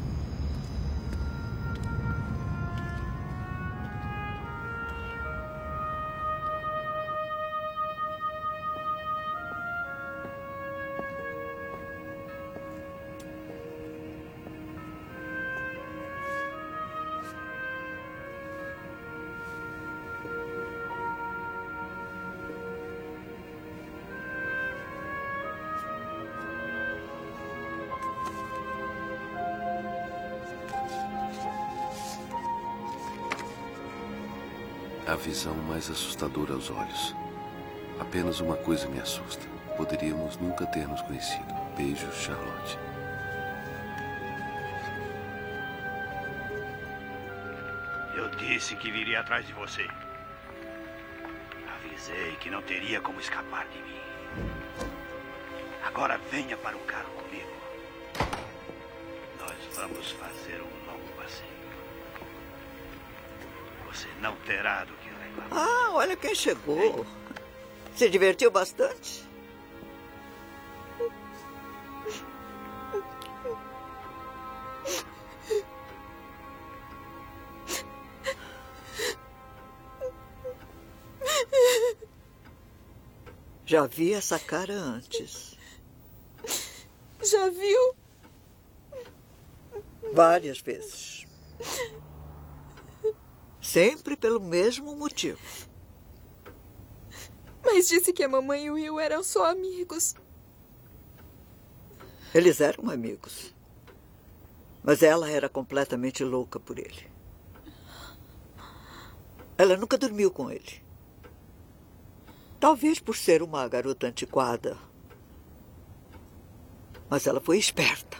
A visão mais assustadora aos olhos. Apenas uma coisa me assusta. Poderíamos nunca ter nos conhecido. Beijos, Charlotte. Eu disse que viria atrás de você. Avisei que não teria como escapar de mim. Agora venha para o carro comigo. Nós vamos fazer um longo passeio. Você não terá do que reclamar. Ah, olha quem chegou. Se divertiu bastante? Já vi essa cara antes. Já viu? Várias vezes. Sempre pelo mesmo motivo. Mas disse que a mamãe e o Will eram só amigos. Eles eram amigos. Mas ela era completamente louca por ele. Ela nunca dormiu com ele. Talvez por ser uma garota antiquada. Mas ela foi esperta.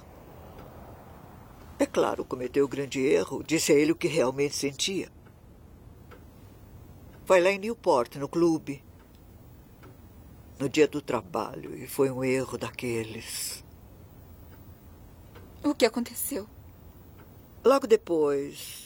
É claro, cometeu o grande erro. Disse a ele o que realmente sentia. Foi lá em Newport, no clube. No dia do trabalho. E foi um erro daqueles. O que aconteceu? Logo depois,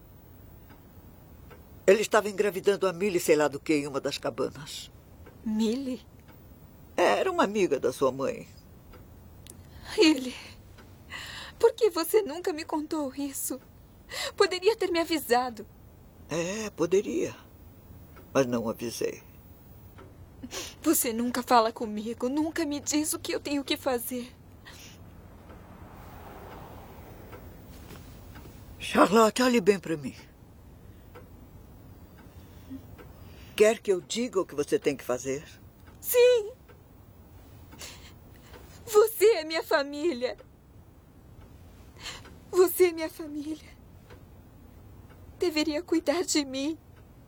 ele estava engravidando a Millie, sei lá do que, em uma das cabanas. Millie? Era uma amiga da sua mãe. Ele... Por que você nunca me contou isso? Poderia ter me avisado. É, poderia. Mas não avisei. Você nunca fala comigo, nunca me diz o que eu tenho que fazer. Charlotte, olhe bem para mim. Quer que eu diga o que você tem que fazer? Sim. Você é minha família. Você é minha família. Deveria cuidar de mim.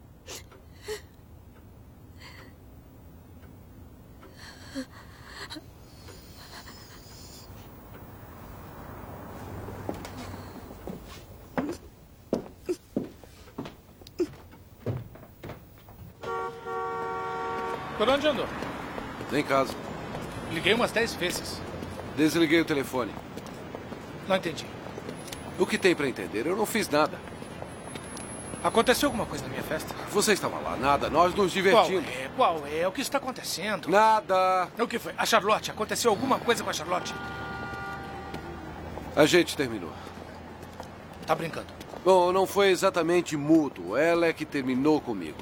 Por onde andou? Em casa. Liguei umas 10 vezes. Desliguei o telefone. Não entendi. O que tem para entender? Eu não fiz nada. Aconteceu alguma coisa na minha festa? Você estava lá, nada. Nós nos divertimos. Qual é? O que está acontecendo? Nada. O que foi? A Charlotte? Aconteceu alguma coisa com a Charlotte? A gente terminou. Tá brincando? Bom, não foi exatamente mútuo. Ela é que terminou comigo.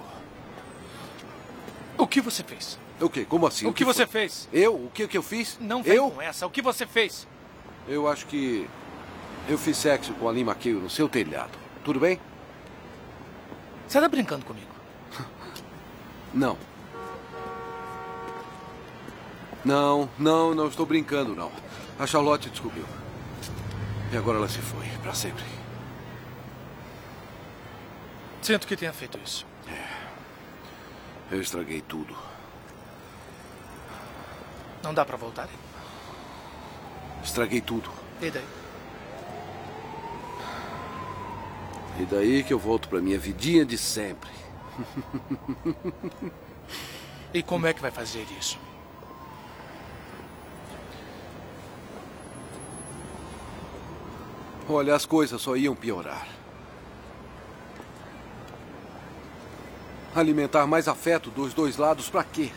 O que você fez? O quê? Como assim? O que você fez? Eu? O que eu fiz? Não vem com essa. O que você fez? Eu acho que eu fiz sexo com a Lynn McHale no seu telhado. Tudo bem? Você está brincando comigo? Não. Não estou brincando, não. A Charlotte descobriu. E agora ela se foi, para sempre. Sinto que tenha feito isso. Eu estraguei tudo. Não dá para voltar? Estraguei tudo. E daí? E daí que eu volto para minha vidinha de sempre. E como é que vai fazer isso? Olha, as coisas só iam piorar. Alimentar mais afeto dos dois lados pra quê?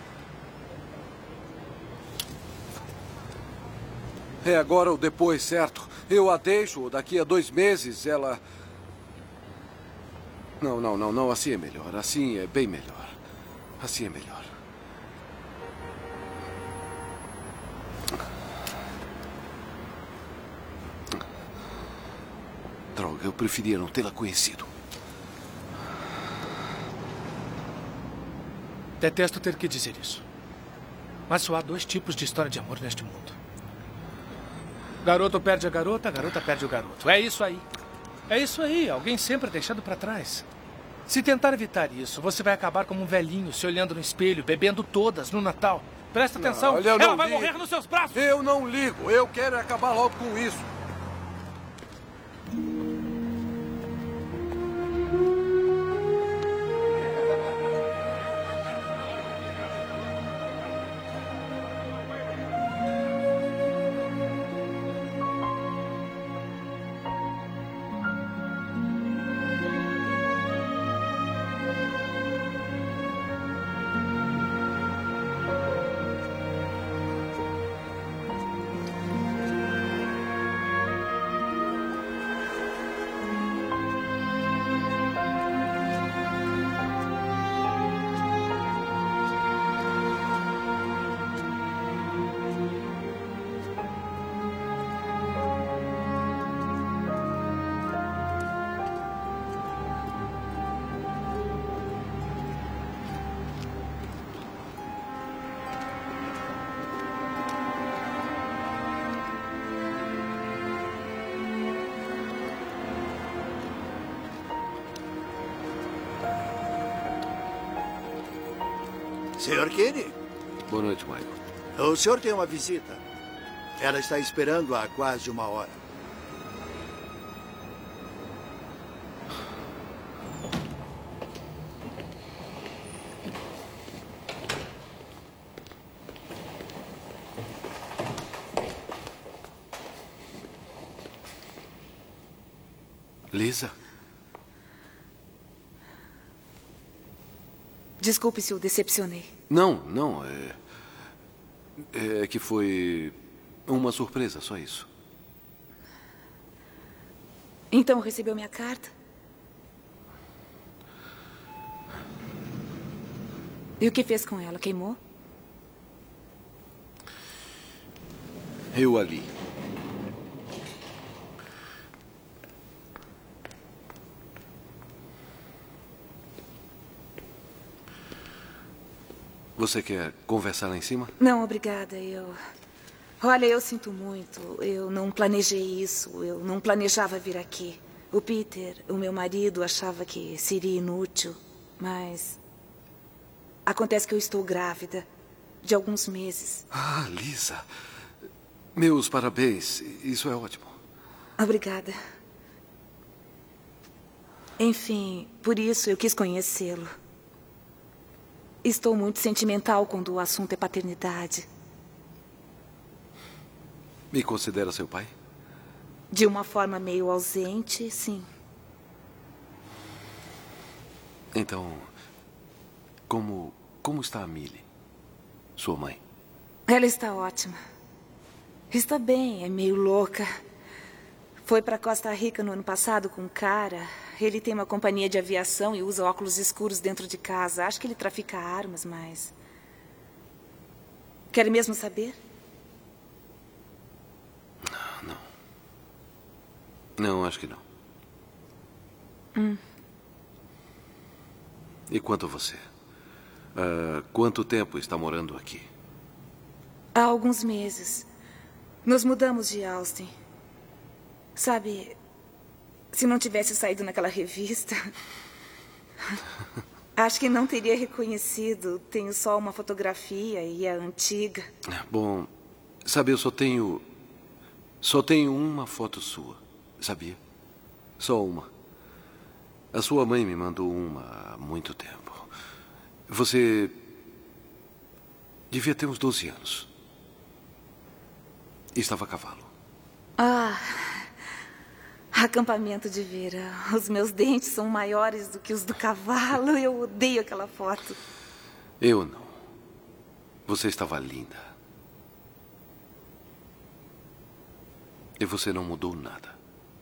É agora ou depois, certo? Eu a deixo, daqui a 2 meses ela... Não, assim é melhor. Assim é bem melhor. Assim é melhor. Droga, eu preferia não tê-la conhecido. Detesto ter que dizer isso. Mas só há 2 tipos de história de amor neste mundo. Garoto perde a garota perde o garoto. É isso aí. É isso aí. Alguém sempre é deixado para trás. Se tentar evitar isso, você vai acabar como um velhinho, se olhando no espelho, bebendo todas no Natal. Presta atenção. Olha, ela vai morrer nos seus braços. Eu não ligo. Eu quero acabar logo com isso. Senhor Kenny, Boa noite, Michael. o senhor tem uma visita. Ela está esperando há quase 1 hora. Lisa? Desculpe se o decepcionei. Não. É que foi uma surpresa, só isso. Então recebeu minha carta? E o que fez com ela? Queimou? Eu a li. Você quer conversar lá em cima? Não, obrigada. Olha, eu sinto muito. Eu não planejei isso. Eu não planejava vir aqui. O Peter, o meu marido, achava que seria inútil. Mas acontece que eu estou grávida de alguns meses. Ah, Lisa. Meus parabéns. Isso é ótimo. Obrigada. Enfim, por isso eu quis conhecê-lo. Estou muito sentimental quando o assunto é paternidade. Me considera seu pai? De uma forma meio ausente, sim. Então, como está a Millie, sua mãe? Ela está ótima. Está bem, é meio louca. Foi para Costa Rica no ano passado com um cara. Ele tem uma companhia de aviação e usa óculos escuros dentro de casa. Acho que ele trafica armas, mas... Quer mesmo saber? Não, acho que não. E quanto a você? Quanto tempo está morando aqui? Há alguns meses. Nos mudamos de Austin. Sabe, se não tivesse saído naquela revista, acho que não teria reconhecido. Tenho só uma fotografia e é antiga. Bom, sabe, eu só tenho uma foto sua, sabia? Só uma. A sua mãe me mandou uma há muito tempo. Você devia ter uns 12 anos. Estava a cavalo. Acampamento de verão. Os meus dentes são maiores do que os do cavalo. Eu odeio aquela foto. Eu não. Você estava linda. E você não mudou nada.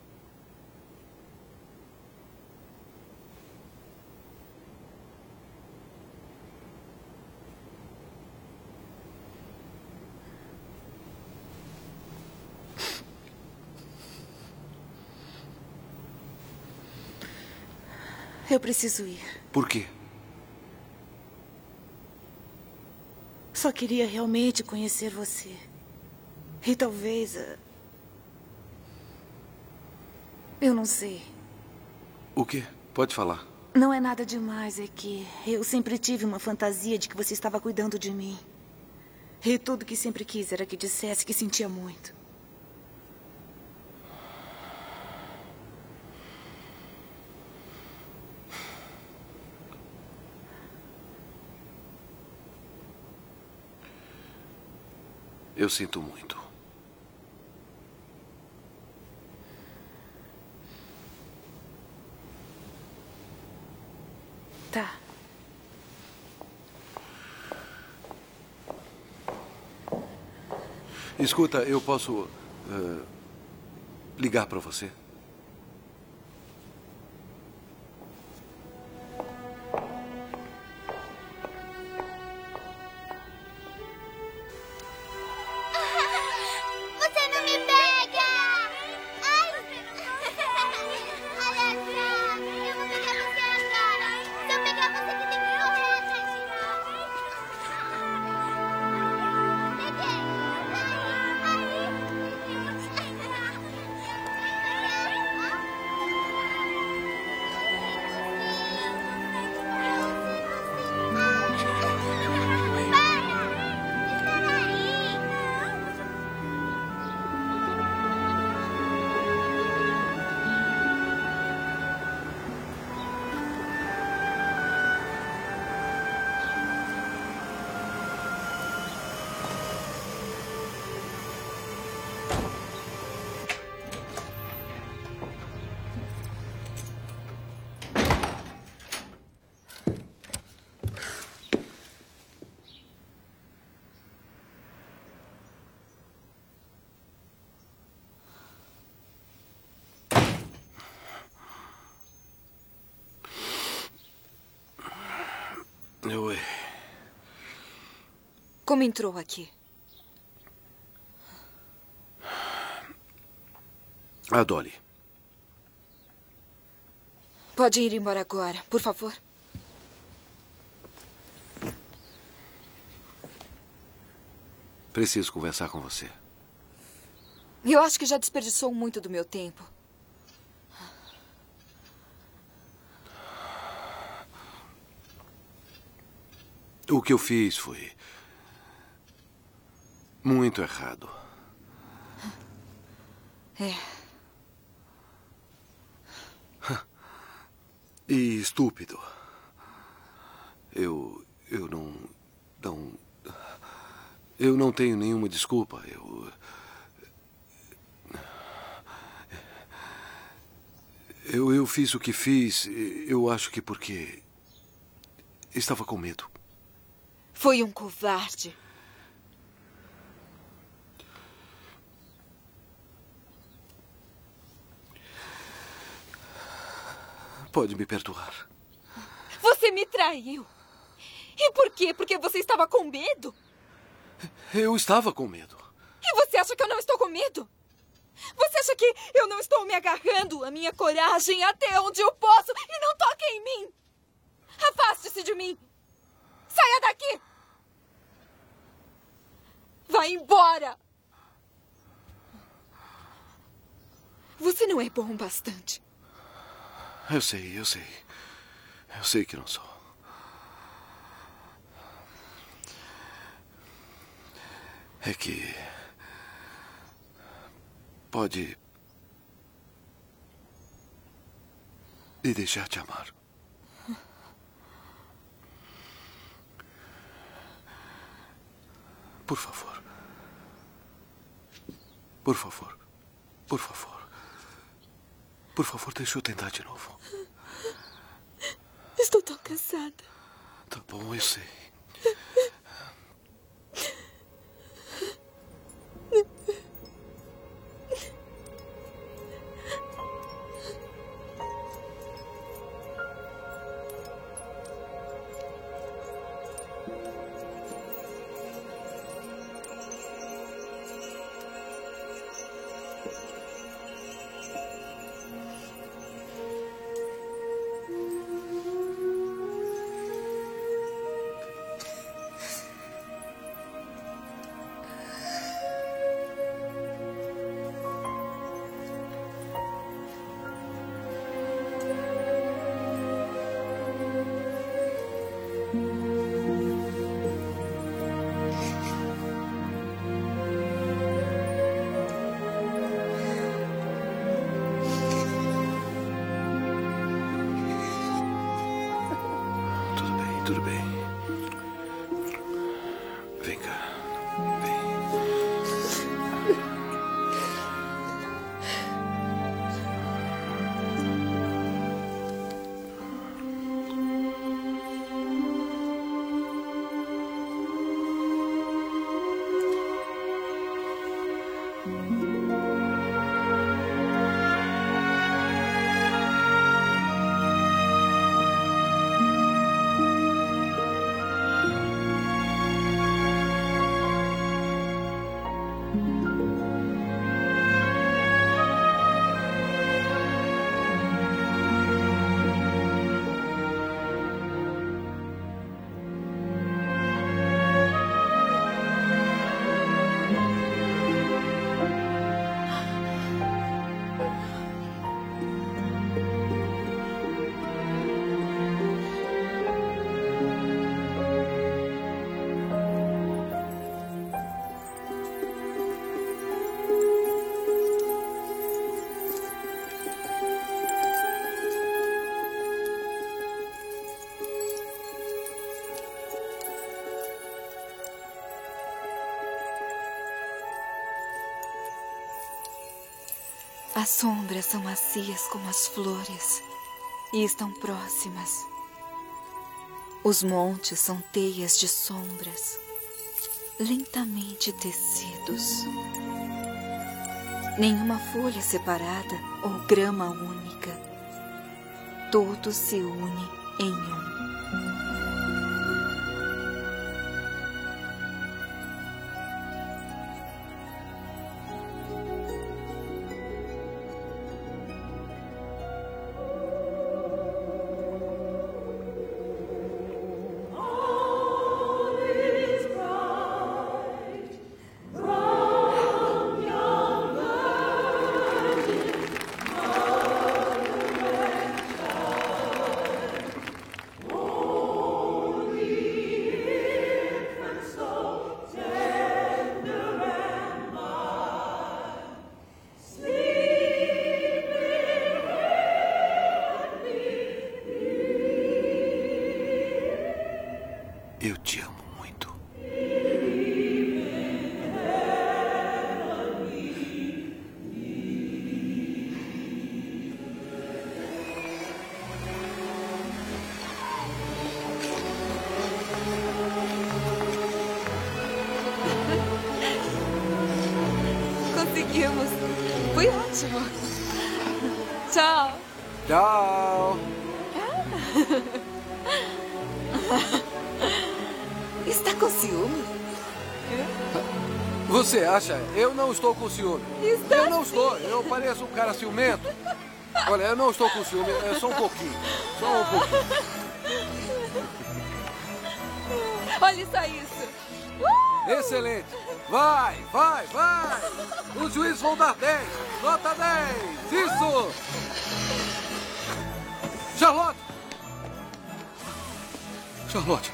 Eu preciso ir. Por quê? Só queria realmente conhecer você. E talvez... Eu não sei. O quê? Pode falar. Não é nada demais, é que eu sempre tive uma fantasia de que você estava cuidando de mim. E tudo que sempre quis era que dissesse que sentia muito. Eu sinto muito. Tá. Escuta, eu posso ligar para você? Eu... Como entrou aqui? A Dolly. Pode ir embora agora, por favor. Preciso conversar com você. Eu acho que já desperdiçou muito do meu tempo. O que eu fiz foi muito errado. É. E estúpido. Eu não tenho nenhuma desculpa. Eu fiz o que fiz, eu acho que porque estava com medo. Foi um covarde. Pode me perdoar. Você me traiu. E por quê? Porque você estava com medo? Eu estava com medo. E você acha que eu não estou com medo? Você acha que eu não estou me agarrando à minha coragem até onde eu posso e não toque em mim? Afaste-se de mim. Saia daqui. Vá embora. Você não é bom bastante. Eu sei. Eu sei que não sou. É que... pode... me deixar te amar. Por favor. Por favor. Por favor. Por favor, deixa eu tentar de novo. Estou tão cansada. Tá bom, eu sei. Tudo bem. Vem cá. Vem. As sombras são macias como as flores e estão próximas. Os montes são teias de sombras, lentamente tecidos. Nenhuma folha separada ou grama única. Tudo se une em um. Eu te amo muito. Conseguimos. Foi ótimo. Tchau. Tchau. Está com ciúme? Você acha? Eu não estou com ciúme. Está eu não estou. Eu pareço um cara ciumento. Olha, eu não estou com ciúme. É só um pouquinho. Só um pouquinho. Olha só isso. Excelente. Vai, vai, vai. Os juízes vão dar 10. Nota 10. Isso. Charlotte. Charlotte.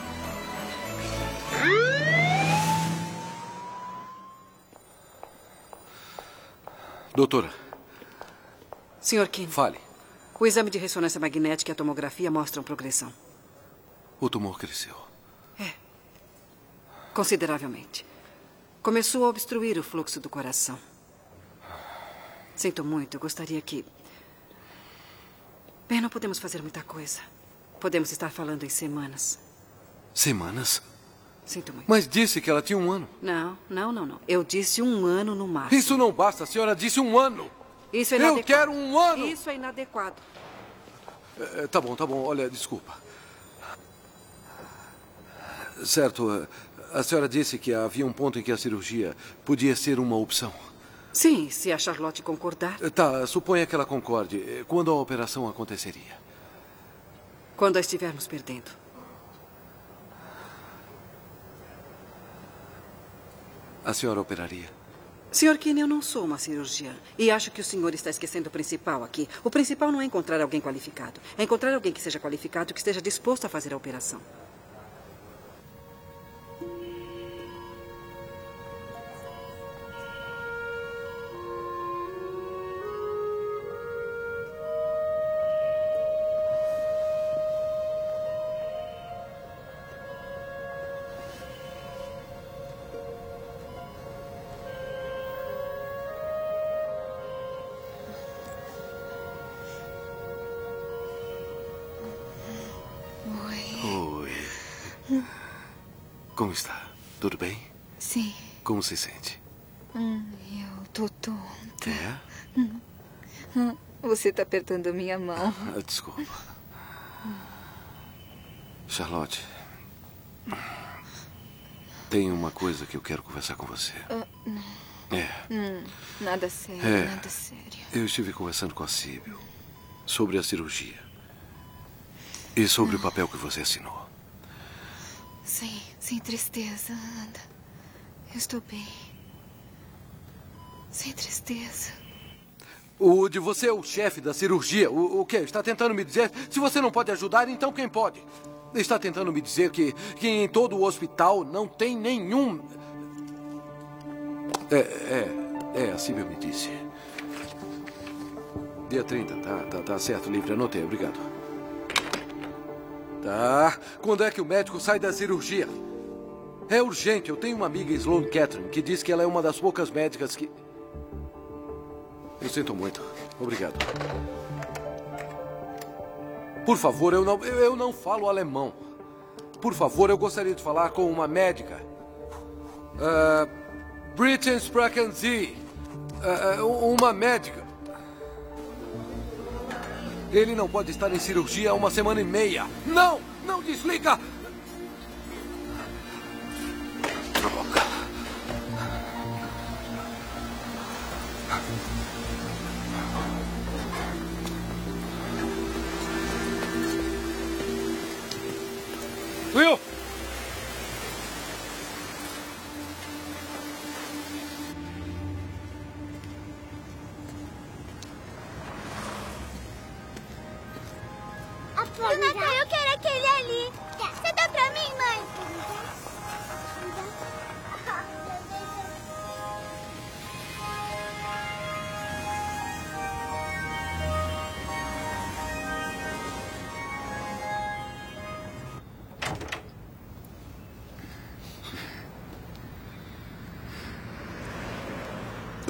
Doutora. Sr. Kim. Fale. O exame de ressonância magnética e a tomografia mostram progressão. O tumor cresceu. Consideravelmente. Começou a obstruir o fluxo do coração. Sinto muito, eu gostaria que... Bem, não podemos fazer muita coisa. Podemos estar falando em semanas. Semanas? Sinto muito. Mas disse que ela tinha 1 ano. Não. Eu disse 1 ano no máximo. Isso não basta, a senhora disse 1 ano. Isso é inadequado. Eu quero 1 ano. Isso é inadequado. Tá bom. Olha, desculpa. Certo, a senhora disse que havia um ponto em que a cirurgia podia ser uma opção. Sim, se a Charlotte concordar. Tá, suponha que ela concorde. Quando a operação aconteceria? Quando a estivermos perdendo. A senhora operaria? Sr. Kinney, eu não sou uma cirurgiã. E acho que o senhor está esquecendo o principal aqui. O principal não é encontrar alguém qualificado. É encontrar alguém que seja qualificado e que esteja disposto a fazer a operação. Como está? Tudo bem? Sim. Como se sente? Eu tô tonta. É? Você tá apertando a minha mão. Desculpa. Charlotte, tem uma coisa que eu quero conversar com você. Nada sério, nada sério. Eu estive conversando com a Síbil sobre a cirurgia e sobre o papel que você assinou. Sim, sem tristeza, anda. Eu estou bem. Sem tristeza. O de você é o chefe da cirurgia. O quê? Está tentando me dizer? Se você não pode ajudar, então quem pode? Está tentando me dizer que em todo o hospital não tem nenhum... a Síbil me disse. Dia 30, tá certo, livre. Anotei, obrigado. Tá. Quando é que o médico sai da cirurgia? É urgente. Eu tenho uma amiga, Sloane Catherine, que diz que ela é uma das poucas médicas que... Eu sinto muito. Obrigado. Por favor, eu não falo alemão. Por favor, eu gostaria de falar com uma médica. Britain sprechen Sie. Uma médica. Ele não pode estar em cirurgia há 1 semana e meia. Não! Não desliga! Droga. Will! Jonathan, eu quero aquele ali. Você dá pra mim, mãe?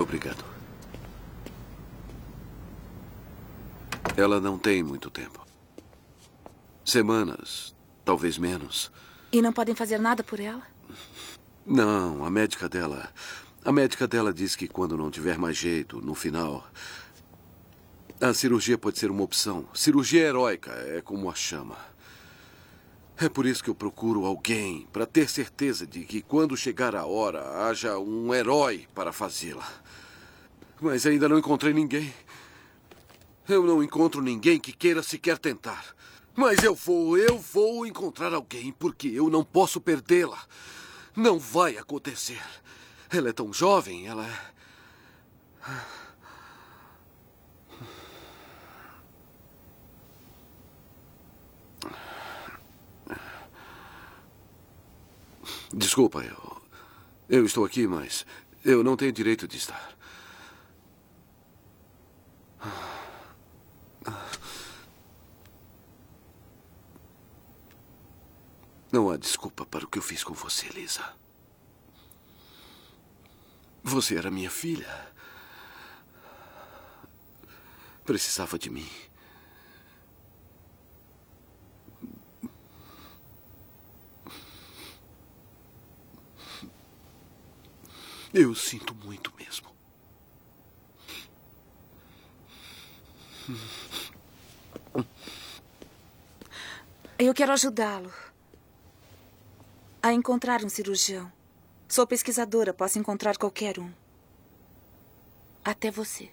Obrigado. Ela não tem muito tempo. Semanas, talvez menos. E não podem fazer nada por ela? Não, a médica dela... A médica dela diz que quando não tiver mais jeito, no final... A cirurgia pode ser uma opção. Cirurgia heróica, é como a chama. É por isso que eu procuro alguém, para ter certeza de que quando chegar a hora, haja um herói para fazê-la. Mas ainda não encontrei ninguém. Eu não encontro ninguém que queira sequer tentar. Mas eu vou encontrar alguém, porque eu não posso perdê-la. Não vai acontecer. Ela é tão jovem, ela é... Desculpa, eu estou aqui, mas eu não tenho direito de estar. Não há desculpa para o que eu fiz com você, Lisa. Você era minha filha. Precisava de mim. Eu sinto muito mesmo. Eu quero ajudá-lo a encontrar um cirurgião. Sou pesquisadora, posso encontrar qualquer um. Até você.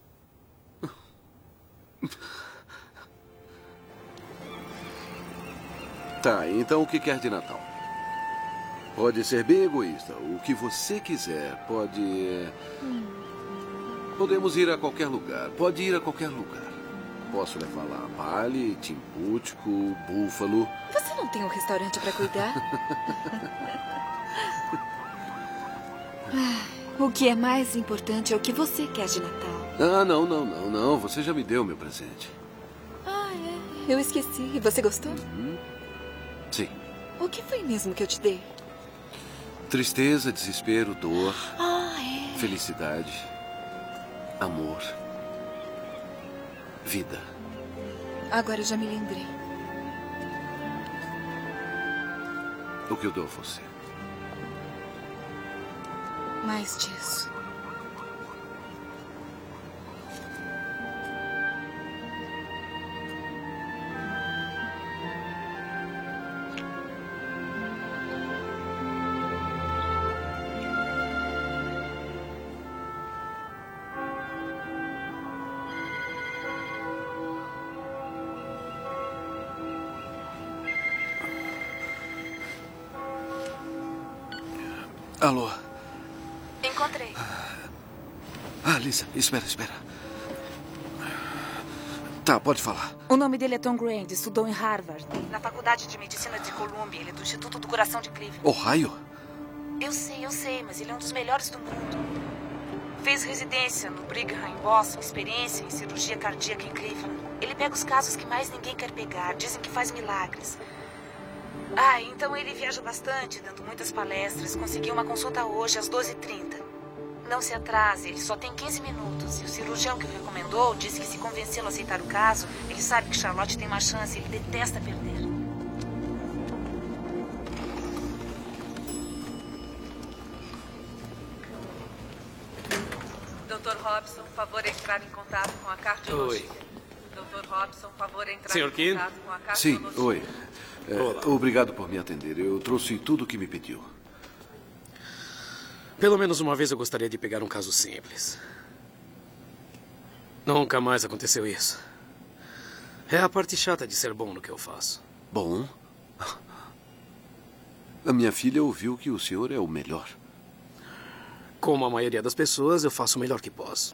Tá, então o que quer de Natal? Pode ser bem egoísta. O que você quiser. Podemos ir a qualquer lugar. Pode ir a qualquer lugar. Posso levar lá a Bali, Timbuktu, Búfalo. Você não tem um restaurante para cuidar? O que é mais importante é o que você quer de Natal. Ah, não. Você já me deu meu presente. Ah, é? Eu esqueci. E você gostou? Sim. O que foi mesmo que eu te dei? Tristeza, desespero, dor, é. felicidade, amor, vida. Agora eu já me lembrei. O que eu dou a você? Mais disso. Alô? Encontrei. Lisa, espera. Tá, pode falar. O nome dele é Tom Grant, estudou em Harvard. Na Faculdade de Medicina de Columbia. Ele é do Instituto do Coração de Cleveland. Ohio? Eu sei, mas ele é um dos melhores do mundo. Fez residência no Brigham, em Boston, experiência em cirurgia cardíaca em Cleveland. Ele pega os casos que mais ninguém quer pegar. Dizem que faz milagres. Então ele viaja bastante, dando muitas palestras. Conseguiu uma consulta hoje às 12h30. Não se atrase, ele só tem 15 minutos. E o cirurgião que o recomendou disse que se convencê-lo a aceitar o caso, ele sabe que Charlotte tem uma chance, ele detesta perder. Dr. Robson, favor entrar em contato com a cardiologista. Oi. Dr. Robson, favor entrar Sr. em Kim? contato com a Sim, cardiologista. oi. Obrigado por me atender. Eu trouxe tudo o que me pediu. Pelo menos uma vez eu gostaria de pegar um caso simples. Nunca mais aconteceu isso. É a parte chata de ser bom no que eu faço. Bom? A minha filha ouviu que o senhor é o melhor. Como a maioria das pessoas, eu faço o melhor que posso.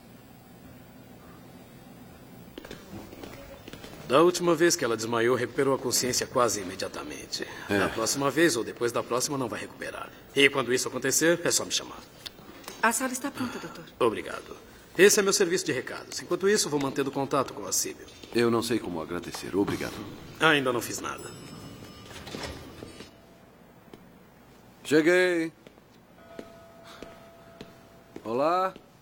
Da última vez que ela desmaiou, recuperou a consciência quase imediatamente. Da próxima vez ou depois da próxima, não vai recuperar. E quando isso acontecer, é só me chamar. A sala está pronta, doutor. Obrigado. Esse é meu serviço de recados. Enquanto isso, vou mantendo contato com a Síbel. Eu não sei como agradecer. Obrigado. Ainda não fiz nada. Cheguei. Olá.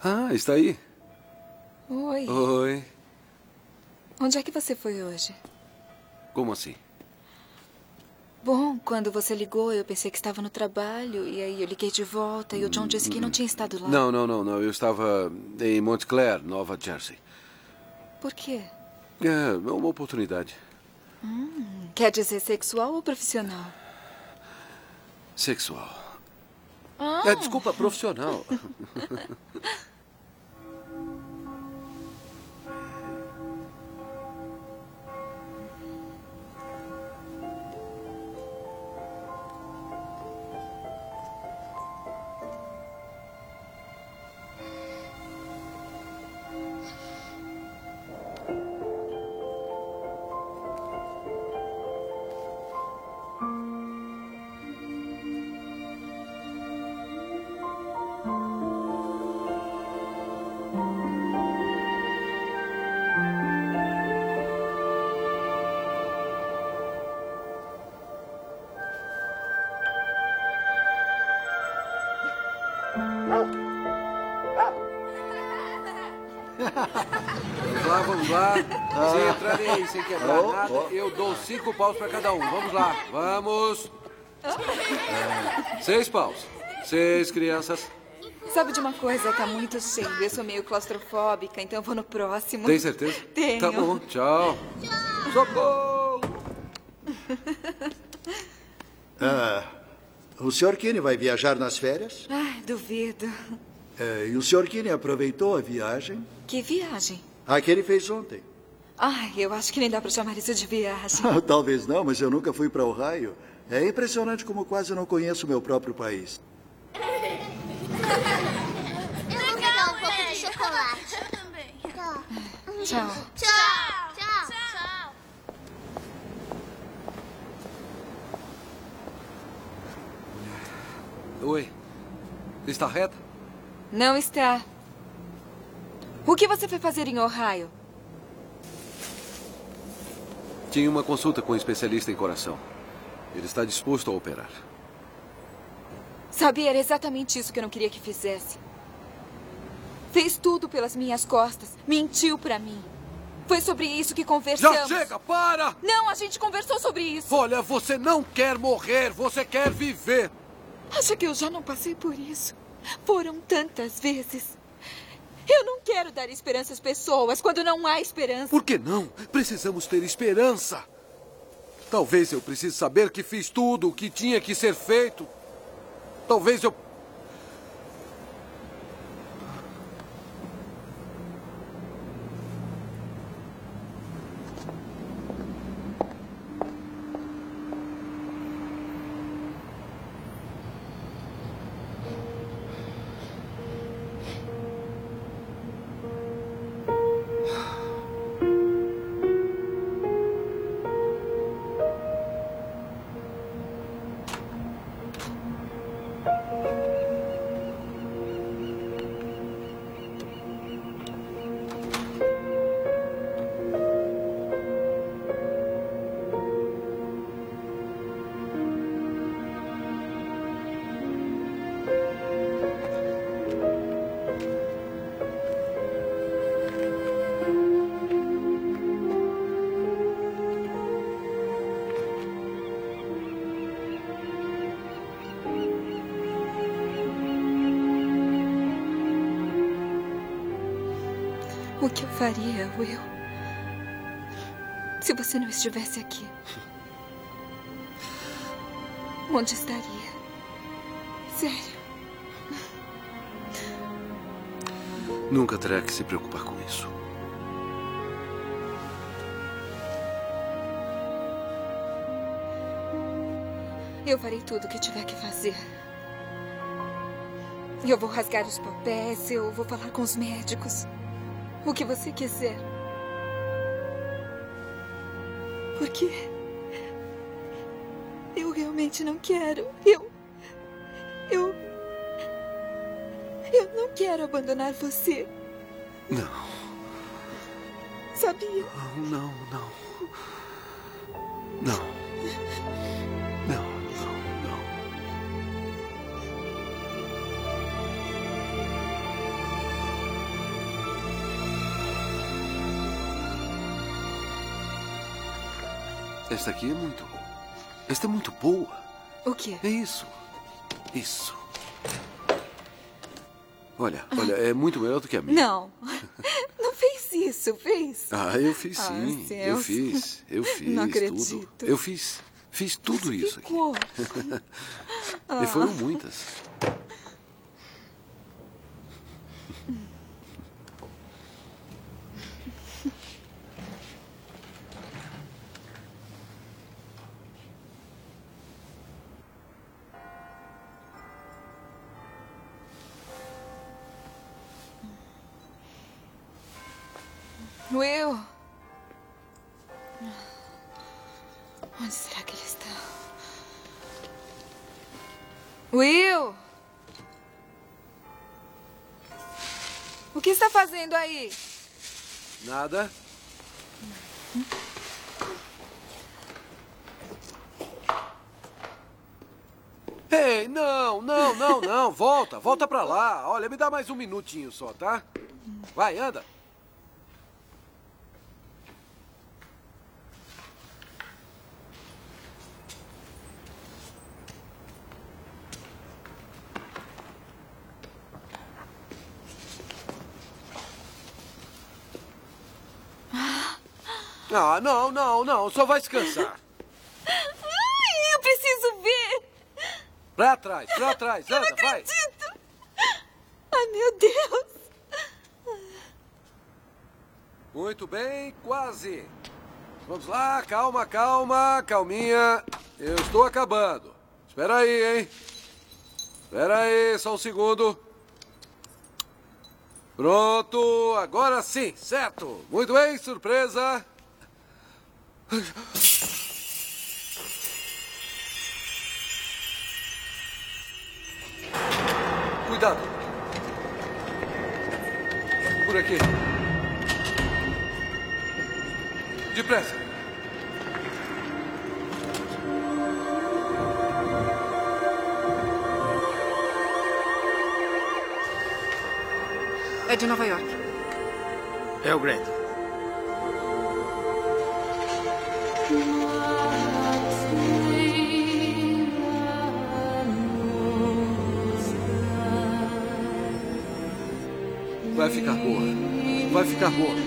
Ah, está aí. Oi. Oi. Onde é que você foi hoje? Como assim? Bom, quando você ligou, eu pensei que estava no trabalho. E aí eu liguei de volta e o John disse que não tinha estado lá. Não. Eu estava em Montclair, Nova Jersey. Por quê? É uma oportunidade. Quer dizer sexual ou profissional? Sexual. Ah. Desculpa, profissional. Vamos lá. Se entrarem aí sem quebrar nada, eu dou 5 paus para cada um. Vamos lá, vamos. 6 paus. 6 crianças. Sabe de uma coisa? Tá muito cheio. Eu sou meio claustrofóbica, então eu vou no próximo. Tem certeza? Tenho. Tá bom, tchau. Socorro! O Sr. Kinney vai viajar nas férias? Ai, duvido. E o Sr. Kinney aproveitou a viagem? Que viagem? A que ele fez ontem. Ai, eu acho que nem dá pra chamar isso de viagem. Talvez não, mas eu nunca fui para Ohio. É impressionante como quase não conheço o meu próprio país. Eu vou pegar um pouco de chocolate. Eu também. Tchau. Tchau. Oi. Está reta? Não está. O que você foi fazer em Ohio? Tinha uma consulta com um especialista em coração. Ele está disposto a operar. Sabia, era exatamente isso que eu não queria que fizesse. Fez tudo pelas minhas costas. Mentiu pra mim. Foi sobre isso que conversamos. Já chega, para! Não, a gente conversou sobre isso. Olha, você não quer morrer, você quer viver. Acha que eu já não passei por isso? Foram tantas vezes. Eu não quero dar esperança às pessoas quando não há esperança. Por que não? Precisamos ter esperança. Talvez eu precise saber que fiz tudo o que tinha que ser feito. Talvez eu... O que eu faria, Will, se você não estivesse aqui? Onde estaria? Sério. Nunca terá que se preocupar com isso. Eu farei tudo o que tiver que fazer. Eu vou rasgar os papéis, eu vou falar com os médicos. O que você quiser. Porque eu realmente não quero. Eu não quero abandonar você. Não. Sabia? Não. Esta aqui é muito... Esta é muito boa. O quê? É isso. Isso. Olha, é muito melhor do que a minha. Não. Não fez isso, fez? Ah, eu fiz sim. Eu fiz. Não acredito. Tudo. Eu fiz tudo isso aqui. E foram muitas. Will. Onde será que ele está? Will! O que está fazendo aí? Nada. Ei, não. Volta pra lá. Olha, me dá mais um minutinho só, tá? Vai, anda. Ah, não. Só vai se cansar. Ai, eu preciso ver. Pra trás. Anda, vai. Ai, meu Deus. Muito bem, quase. Vamos lá, calminha. Eu estou acabando. Espera aí, hein? Espera aí, só um segundo. Pronto, agora sim, certo. Muito bem, surpresa. Cuidado. Por aqui. Depressa. É de Nova York. É o Grant. Vai ficar boa.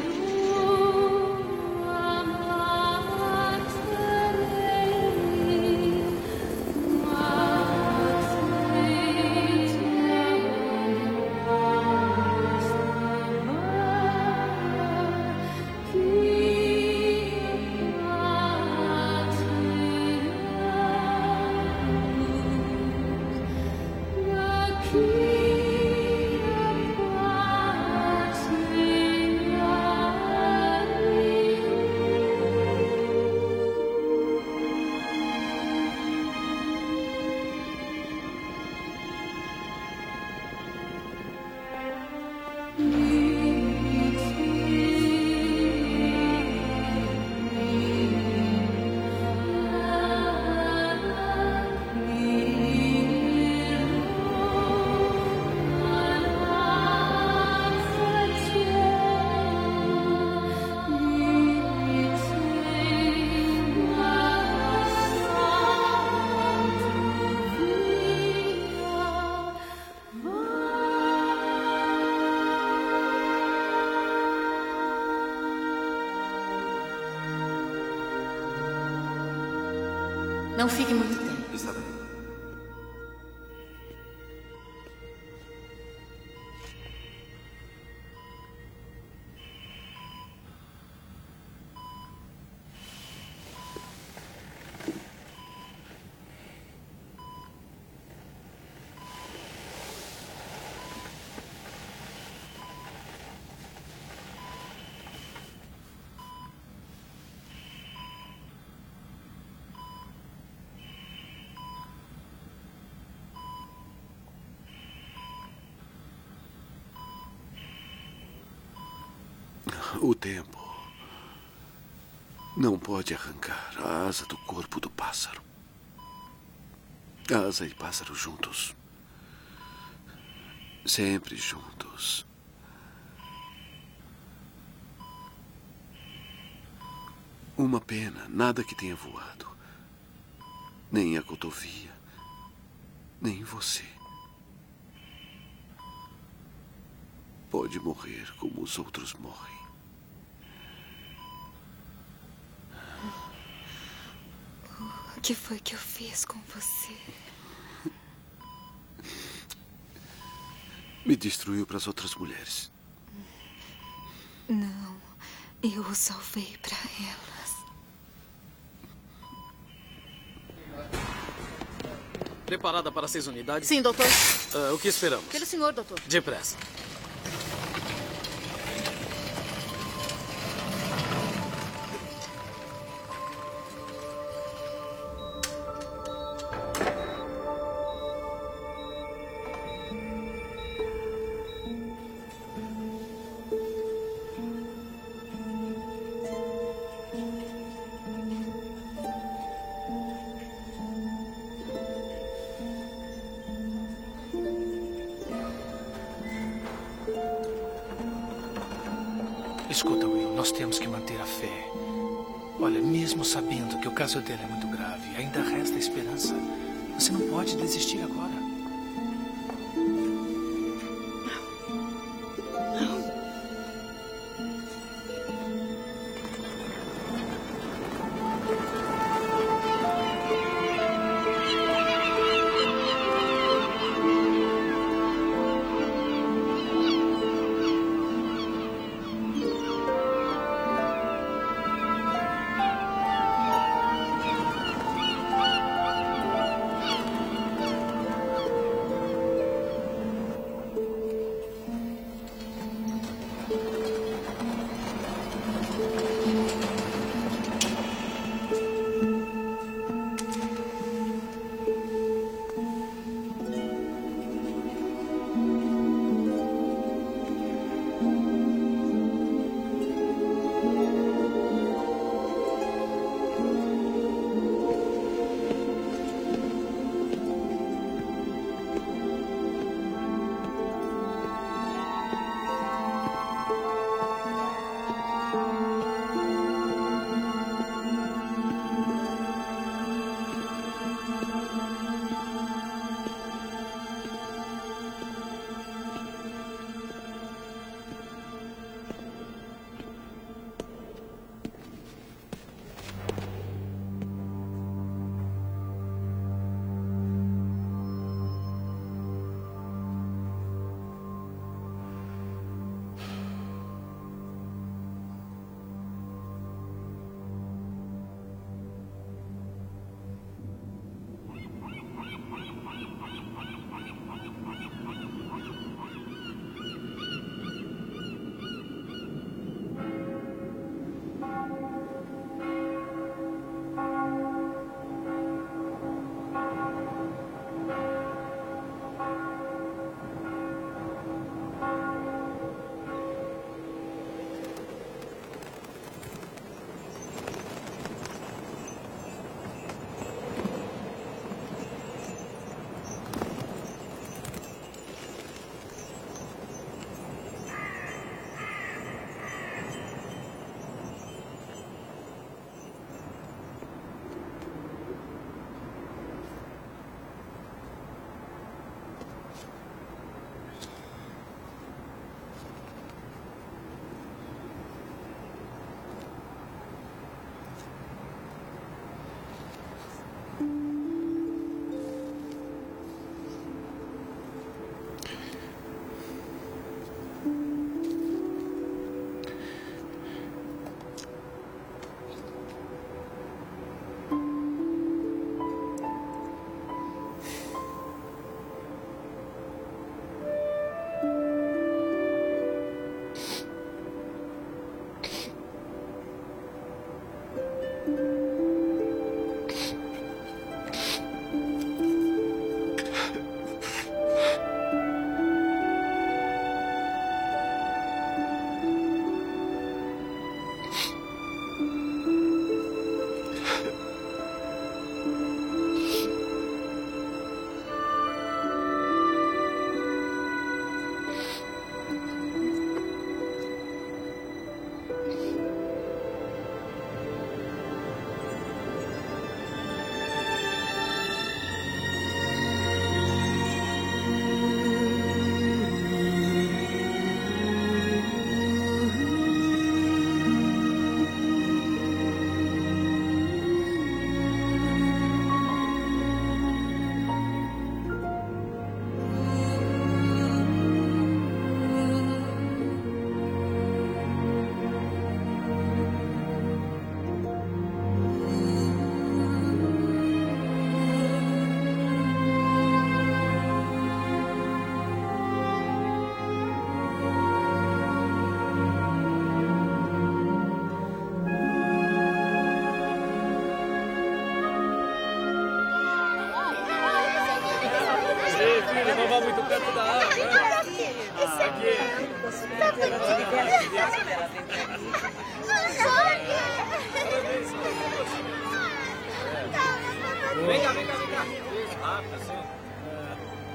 Não fique muito tempo. Está bem. O tempo não pode arrancar a asa do corpo do pássaro. Asa e pássaro juntos. Sempre juntos. O Uma pena, nada que tenha voado. Nem a cotovia, nem você. Pode morrer como os outros morrem. O que foi que eu fiz com você? Me destruiu para as outras mulheres. Não, eu o salvei para elas. Preparada para 6 unidades? Sim, doutor. O que esperamos? Pelo senhor, doutor. Depressa. Escuta, Will, nós temos que manter a fé. Olha, mesmo sabendo que o caso dele é muito grave, ainda resta esperança. Você não pode desistir agora.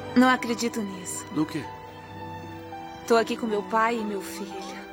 Não acredito nisso. No quê? Tô aqui com meu pai e meu filho.